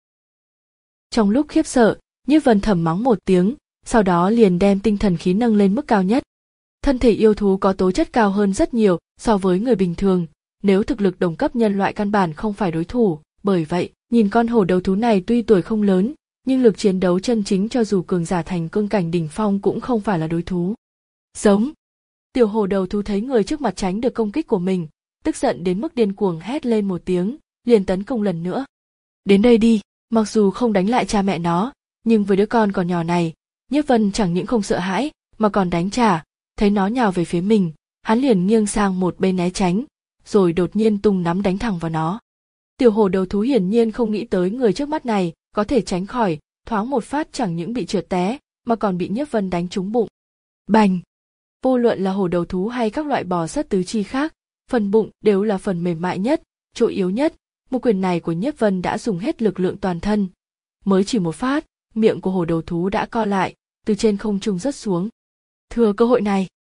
[SPEAKER 1] Trong lúc khiếp sợ, Nhiếp Vân thầm mắng một tiếng, sau đó liền đem tinh thần khí nâng lên mức cao nhất. Thân thể yêu thú có tố chất cao hơn rất nhiều so với người bình thường, nếu thực lực đồng cấp nhân loại căn bản không phải đối thủ, bởi vậy, nhìn con hổ đầu thú này tuy tuổi không lớn, nhưng lực chiến đấu chân chính cho dù cường giả thành cương cảnh đỉnh phong cũng không phải là đối thủ. Giống. Tiểu hổ đầu thú thấy người trước mặt tránh được công kích của mình, tức giận đến mức điên cuồng hét lên một tiếng, liền tấn công lần nữa. Đến đây đi, mặc dù không đánh lại cha mẹ nó, nhưng với đứa con còn nhỏ này, Nhiếp Vân chẳng những không sợ hãi, mà còn đánh trả, thấy nó nhào về phía mình, hắn liền nghiêng sang một bên né tránh, rồi đột nhiên tung nắm đánh thẳng vào nó. Tiểu hổ đầu thú hiển nhiên không nghĩ tới người trước mắt này có thể tránh khỏi, thoáng một phát chẳng những bị trượt té, mà còn bị Nhiếp Vân đánh trúng bụng. Bành! Vô luận là hổ đầu thú hay các loại bò sắt tứ chi khác, phần bụng đều là phần mềm mại nhất, chỗ yếu nhất, một quyền này của Nhiếp Vân đã dùng hết lực lượng toàn thân. Mới chỉ một phát, miệng của hổ đầu thú đã co lại, từ trên không trung rớt xuống. Thừa cơ hội này,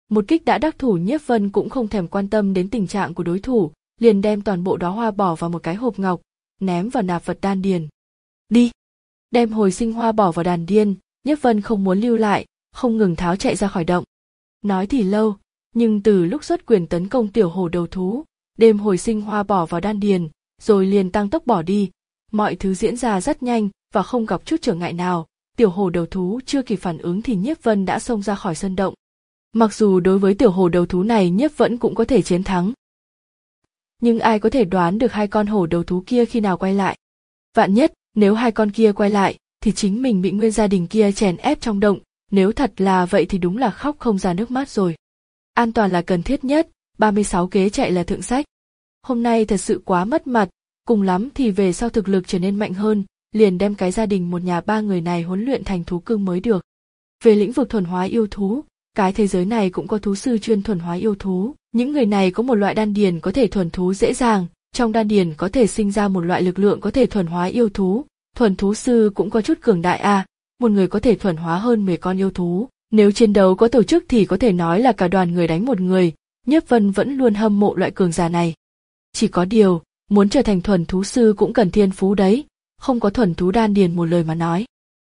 [SPEAKER 1] Một kích đã đắc thủ, Nhiếp Vân cũng không thèm quan tâm đến tình trạng của đối thủ, liền đem toàn bộ đóa hoa bỏ vào một cái hộp ngọc, ném vào nạp vật đan điền. Đi! Đem hồi sinh hoa bỏ vào đan điền, Nhiếp Vân không muốn lưu lại, không ngừng tháo chạy ra khỏi động. Nói thì lâu, nhưng từ lúc xuất quyền tấn công tiểu hổ đầu thú, đem hồi sinh hoa bỏ vào đan điền, rồi liền tăng tốc bỏ đi, mọi thứ diễn ra rất nhanh và không gặp chút trở ngại nào. Tiểu hổ đầu thú chưa kịp phản ứng thì Nhiếp Vân đã xông ra khỏi sân động. Mặc dù đối với tiểu hổ đầu thú này Nhiếp Vân cũng có thể chiến thắng, nhưng ai có thể đoán được hai con hổ đầu thú kia khi nào quay lại. Vạn nhất, nếu hai con kia quay lại, thì chính mình bị nguyên gia đình kia chèn ép trong động, nếu thật là vậy thì đúng là khóc không ra nước mắt rồi. An toàn là cần thiết nhất, ba mươi sáu kế chạy là thượng sách. Hôm nay thật sự quá mất mặt, cùng lắm thì về sau thực lực trở nên mạnh hơn, liền đem cái gia đình một nhà ba người này huấn luyện thành thú cưng mới được. Về lĩnh vực thuần hóa yêu thú, cái thế giới này cũng có thú sư chuyên thuần hóa yêu thú. Những người này có một loại đan điền có thể thuần thú dễ dàng, trong đan điền có thể sinh ra một loại lực lượng có thể thuần hóa yêu thú. Thuần thú sư cũng có chút cường đại à, một người có thể thuần hóa hơn mười con yêu thú. Nếu chiến đấu có tổ chức thì có thể nói là cả đoàn người đánh một người. Nhiếp Vân vẫn luôn hâm mộ loại cường giả này. Chỉ có điều, muốn trở thành thuần thú sư cũng cần thiên phú đấy, không có thuần thú đan điền một lời mà nói.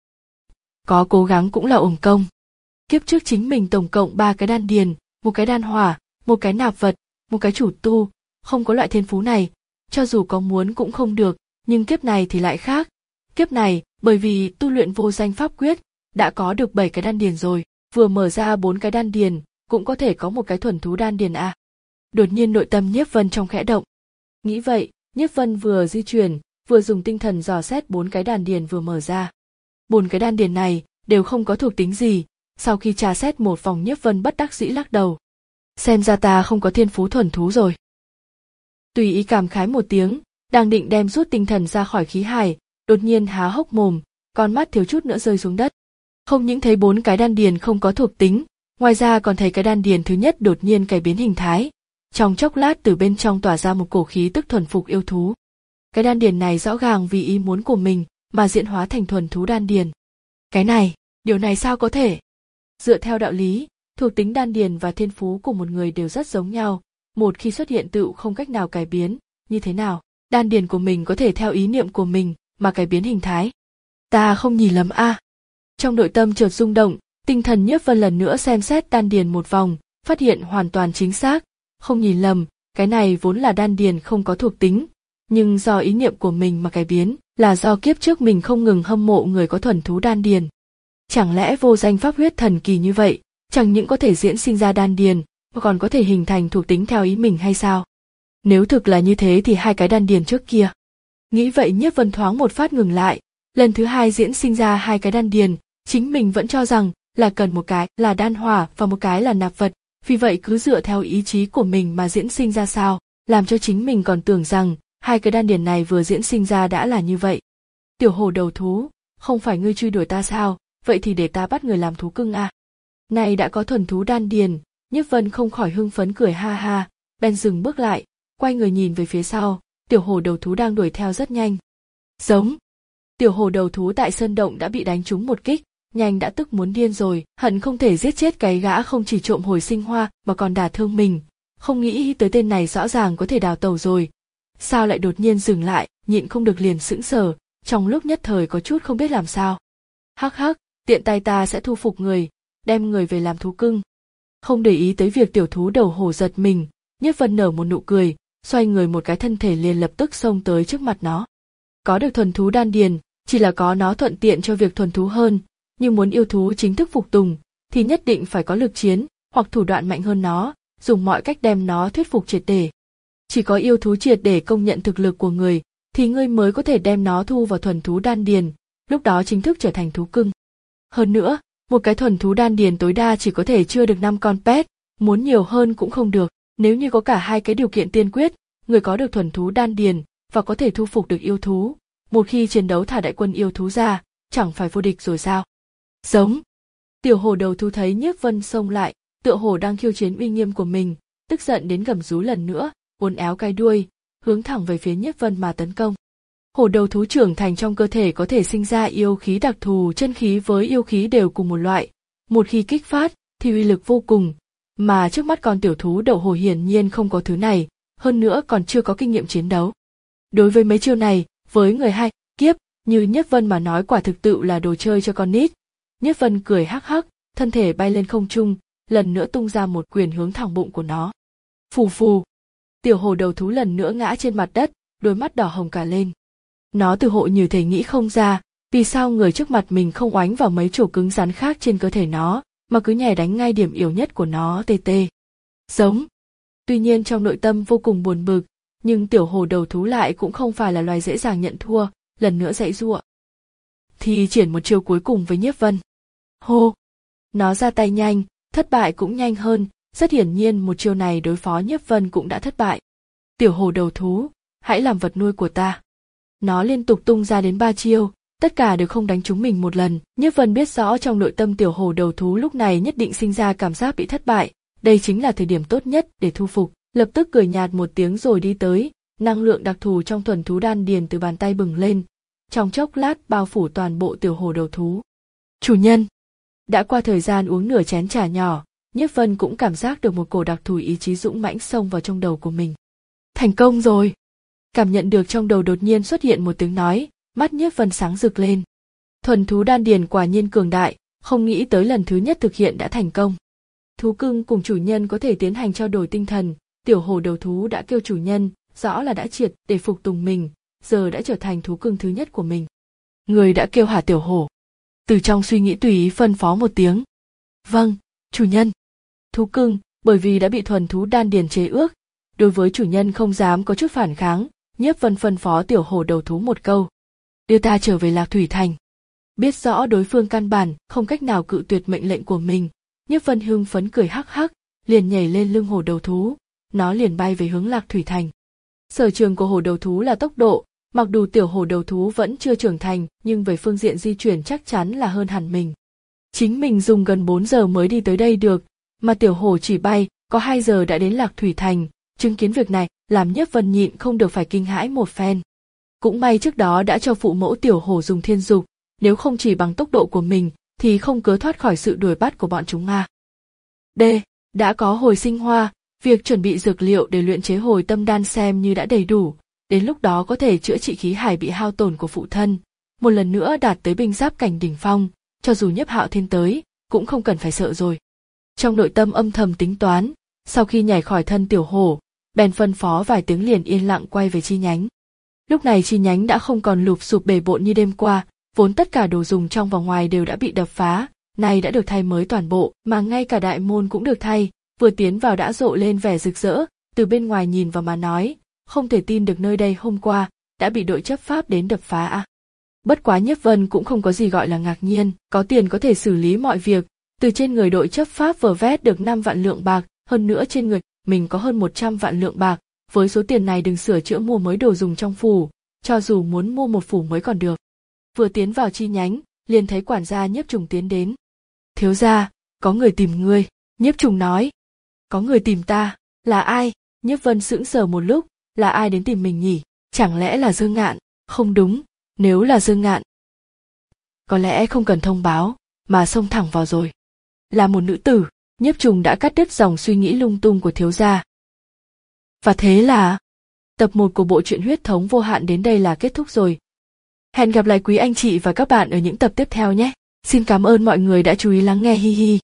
[SPEAKER 1] Có cố gắng cũng là uổng công. Kiếp trước chính mình tổng cộng ba cái đan điền, một cái đan hỏa, một cái nạp vật, một cái chủ tu, không có loại thiên phú này, cho dù có muốn cũng không được, nhưng kiếp này thì lại khác. Kiếp này, bởi vì tu luyện vô danh pháp quyết, đã có được bảy cái đan điền rồi, vừa mở ra bốn cái đan điền, cũng có thể có một cái thuần thú đan điền à. Đột nhiên nội tâm Nhiếp Vân trong khẽ động. Nghĩ vậy, Nhiếp Vân vừa di chuyển, vừa dùng tinh thần dò xét bốn cái đan điền vừa mở ra. Bốn cái đan điền này đều không có thuộc tính gì, sau khi tra xét một vòng Nhiếp Vân bất đắc dĩ lắc đầu. Xem ra ta không có thiên phú thuần thú rồi. Tùy ý cảm khái một tiếng, đang định đem rút tinh thần ra khỏi khí hải, đột nhiên há hốc mồm, con mắt thiếu chút nữa rơi xuống đất. Không những thấy bốn cái đan điền không có thuộc tính, ngoài ra còn thấy cái đan điền thứ nhất đột nhiên cải biến hình thái. Trong chốc lát từ bên trong tỏa ra một cổ khí tức thuần phục yêu thú. Cái đan điền này rõ ràng vì ý muốn của mình mà diễn hóa thành thuần thú đan điền. Cái này, điều này sao có thể? Dựa theo đạo lý, thuộc tính đan điền và thiên phú của một người đều rất giống nhau, một khi xuất hiện tựu không cách nào cải biến, như thế nào? Đan điền của mình có thể theo ý niệm của mình mà cải biến hình thái. Ta không nhìn lầm a. À. Trong nội tâm chợt rung động, tinh thần Nhiếp Vân lần nữa xem xét đan điền một vòng, phát hiện hoàn toàn chính xác, không nhìn lầm, cái này vốn là đan điền không có thuộc tính, nhưng do ý niệm của mình mà cải biến, là do kiếp trước mình không ngừng hâm mộ người có thuần thú đan điền. Chẳng lẽ vô danh pháp huyết thần kỳ như vậy, chẳng những có thể diễn sinh ra đan điền, mà còn có thể hình thành thuộc tính theo ý mình hay sao? Nếu thực là như thế thì hai cái đan điền trước kia. Nghĩ vậy Nhiếp Vân thoáng một phát ngừng lại, lần thứ hai diễn sinh ra hai cái đan điền, chính mình vẫn cho rằng là cần một cái là đan hỏa và một cái là nạp vật, vì vậy cứ dựa theo ý chí của mình mà diễn sinh ra sao, làm cho chính mình còn tưởng rằng hai cái đan điền này vừa diễn sinh ra đã là như vậy. Tiểu hổ đầu thú, không phải ngươi truy đuổi ta sao, vậy thì để ta bắt người làm thú cưng à. Này đã có thuần thú đan điền, Nhiếp Vân không khỏi hưng phấn cười ha ha, bèn dừng bước lại, quay người nhìn về phía sau, tiểu hổ đầu thú đang đuổi theo rất nhanh. Giống. Tiểu hổ đầu thú tại sơn động đã bị đánh trúng một kích, nhanh đã tức muốn điên rồi, hận không thể giết chết cái gã không chỉ trộm hồi sinh hoa mà còn đả thương mình, không nghĩ tới tên này rõ ràng có thể đào tẩu rồi. Sao lại đột nhiên dừng lại, nhịn không được liền sững sờ, trong lúc nhất thời có chút không biết làm sao. Hắc hắc, tiện tay ta sẽ thu phục người, đem người về làm thú cưng. Không để ý tới việc tiểu thú đầu hổ giật mình, Nhiếp Vân nở một nụ cười, xoay người một cái thân thể liền lập tức xông tới trước mặt nó. Có được thuần thú đan điền, chỉ là có nó thuận tiện cho việc thuần thú hơn, nhưng muốn yêu thú chính thức phục tùng, thì nhất định phải có lực chiến, hoặc thủ đoạn mạnh hơn nó, dùng mọi cách đem nó thuyết phục triệt để. Chỉ có yêu thú triệt để công nhận thực lực của người, thì ngươi mới có thể đem nó thu vào thuần thú đan điền, lúc đó chính thức trở thành thú cưng. Hơn nữa, một cái thuần thú đan điền tối đa chỉ có thể chưa được năm con pet, muốn nhiều hơn cũng không được. Nếu như có cả hai cái điều kiện tiên quyết, người có được thuần thú đan điền và có thể thu phục được yêu thú, một khi chiến đấu thả đại quân yêu thú ra, chẳng phải vô địch rồi sao? Giống. Tiểu hổ đầu thú thấy Nhiếp Vân xông lại, tựa hồ đang khiêu chiến uy nghiêm của mình, tức giận đến gầm rú lần nữa, uốn éo cái đuôi, hướng thẳng về phía Nhiếp Vân mà tấn công. Hổ đầu thú trưởng thành trong cơ thể có thể sinh ra yêu khí đặc thù, chân khí với yêu khí đều cùng một loại, một khi kích phát thì uy lực vô cùng, Mà trước mắt con tiểu thú đậu hổ hiển nhiên không có thứ này, hơn nữa còn chưa có kinh nghiệm chiến đấu. Đối với mấy chiêu này, với người hai kiếp như Nhiếp Vân mà nói quả thực tự là đồ chơi cho con nít. Nhiếp Vân cười hắc hắc, thân thể bay lên không trung, lần nữa tung ra một quyền hướng thẳng bụng của nó. Phù phù, tiểu hổ đầu thú lần nữa ngã trên mặt đất, đôi mắt đỏ hồng cả lên. Nó từ hộ như thể nghĩ không ra, vì sao người trước mặt mình không oánh vào mấy chỗ cứng rắn khác trên cơ thể nó, mà cứ nhè đánh ngay điểm yếu nhất của nó. Tê tê. Giống. Tuy nhiên trong nội tâm vô cùng buồn bực, nhưng tiểu hổ đầu thú lại cũng không phải là loài dễ dàng nhận thua, lần nữa giãy giụa. Thì triển một chiêu cuối cùng với Nhiếp Vân. Hô. Nó ra tay nhanh, thất bại cũng nhanh hơn, rất hiển nhiên một chiêu này đối phó Nhiếp Vân cũng đã thất bại. Tiểu hổ đầu thú, hãy làm vật nuôi của ta. Nó liên tục tung ra đến ba chiêu, tất cả đều không đánh trúng mình một lần. Nhiếp Vân biết rõ trong nội tâm tiểu hổ đầu thú lúc này nhất định sinh ra cảm giác bị thất bại, đây chính là thời điểm tốt nhất để thu phục. Lập tức cười nhạt một tiếng rồi đi tới, năng lượng đặc thù trong thuần thú đan điền từ bàn tay bừng lên, trong chốc lát bao phủ toàn bộ tiểu hổ đầu thú. Chủ nhân. Đã qua thời gian uống nửa chén trà nhỏ, Nhiếp Vân cũng cảm giác được một cổ đặc thù ý chí dũng mãnh xông vào trong đầu của mình. Thành công rồi. Cảm nhận được trong đầu đột nhiên xuất hiện một tiếng nói, mắt Nhiếp Vân sáng rực lên. Thuần thú đan điền quả nhiên cường đại, không nghĩ tới lần thứ nhất thực hiện đã thành công. Thú cưng cùng chủ nhân có thể tiến hành trao đổi tinh thần, tiểu hổ đầu thú đã kêu chủ nhân, rõ là đã triệt để phục tùng mình, giờ đã trở thành thú cưng thứ nhất của mình. Người đã kêu hả tiểu hổ. Từ trong suy nghĩ tùy ý phân phó một tiếng. Vâng, chủ nhân. Thú cưng, bởi vì đã bị thuần thú đan điền chế ước, đối với chủ nhân không dám có chút phản kháng, Nhiếp Vân phân phó tiểu hổ đầu thú một câu. Đưa ta trở về Lạc Thủy Thành. Biết rõ đối phương căn bản không cách nào cự tuyệt mệnh lệnh của mình, Nhiếp Vân hưng phấn cười hắc hắc, liền nhảy lên lưng hổ đầu thú, nó liền bay về hướng Lạc Thủy Thành. Sở trường của hổ đầu thú là tốc độ, mặc dù tiểu hổ đầu thú vẫn chưa trưởng thành, nhưng về phương diện di chuyển chắc chắn là hơn hẳn mình. Chính mình dùng gần bốn giờ mới đi tới đây được, mà tiểu hổ chỉ bay, có hai giờ đã đến Lạc Thủy Thành, chứng kiến việc này, làm Nhiếp Vân nhịn không được phải kinh hãi một phen. Cũng may trước đó đã cho phụ mẫu tiểu hổ dùng thiên dục, nếu không chỉ bằng tốc độ của mình, thì không cớ thoát khỏi sự đuổi bắt của bọn chúng à. D. Đã có hồi sinh hoa, việc chuẩn bị dược liệu để luyện chế hồi tâm đan xem như đã đầy đủ, đến lúc đó có thể chữa trị khí hải bị hao tổn của phụ thân, một lần nữa đạt tới binh giáp cảnh đỉnh phong, cho dù Nhiếp Hạo Thiên tới, cũng không cần phải sợ rồi. Trong nội tâm âm thầm tính toán, sau khi nhảy khỏi thân tiểu hổ, bèn phân phó vài tiếng liền yên lặng quay về chi nhánh. Lúc này chi nhánh đã không còn lụp xụp bể bộn như đêm qua, vốn tất cả đồ dùng trong và ngoài đều đã bị đập phá, nay đã được thay mới toàn bộ, mà ngay cả đại môn cũng được thay, vừa tiến vào đã rộ lên vẻ rực rỡ, từ bên ngoài nhìn vào mà nói, không thể tin được nơi đây hôm qua đã bị đội chấp pháp đến đập phá à. Bất quá Nhiếp Vân cũng không có gì gọi là ngạc nhiên, có tiền có thể xử lý mọi việc, từ trên người đội chấp pháp vờ vét được năm vạn lượng bạc, hơn nữa trên người mình có hơn một trăm vạn lượng bạc, với số tiền này đừng sửa chữa mua mới đồ dùng trong phủ, cho dù muốn mua một phủ mới còn được. Vừa tiến vào chi nhánh, liền thấy quản gia Nhiếp Trùng tiến đến. Thiếu gia, có người tìm ngươi. Nhiếp Trùng nói. Có người tìm ta, là ai? Nhiếp Vân sững sờ một lúc, là ai đến tìm mình nhỉ? Chẳng lẽ là Dương Ngạn? Không đúng, nếu là Dương Ngạn, có lẽ không cần thông báo, mà xông thẳng vào rồi. Là một nữ tử. Nhiếp Trùng đã cắt đứt dòng suy nghĩ lung tung của thiếu gia. Và thế là tập một của bộ truyện Huyết Thống Vô Hạn đến đây là kết thúc rồi. Hẹn gặp lại quý anh chị và các bạn ở những tập tiếp theo nhé. Xin cảm ơn mọi người đã chú ý lắng nghe, hi hi.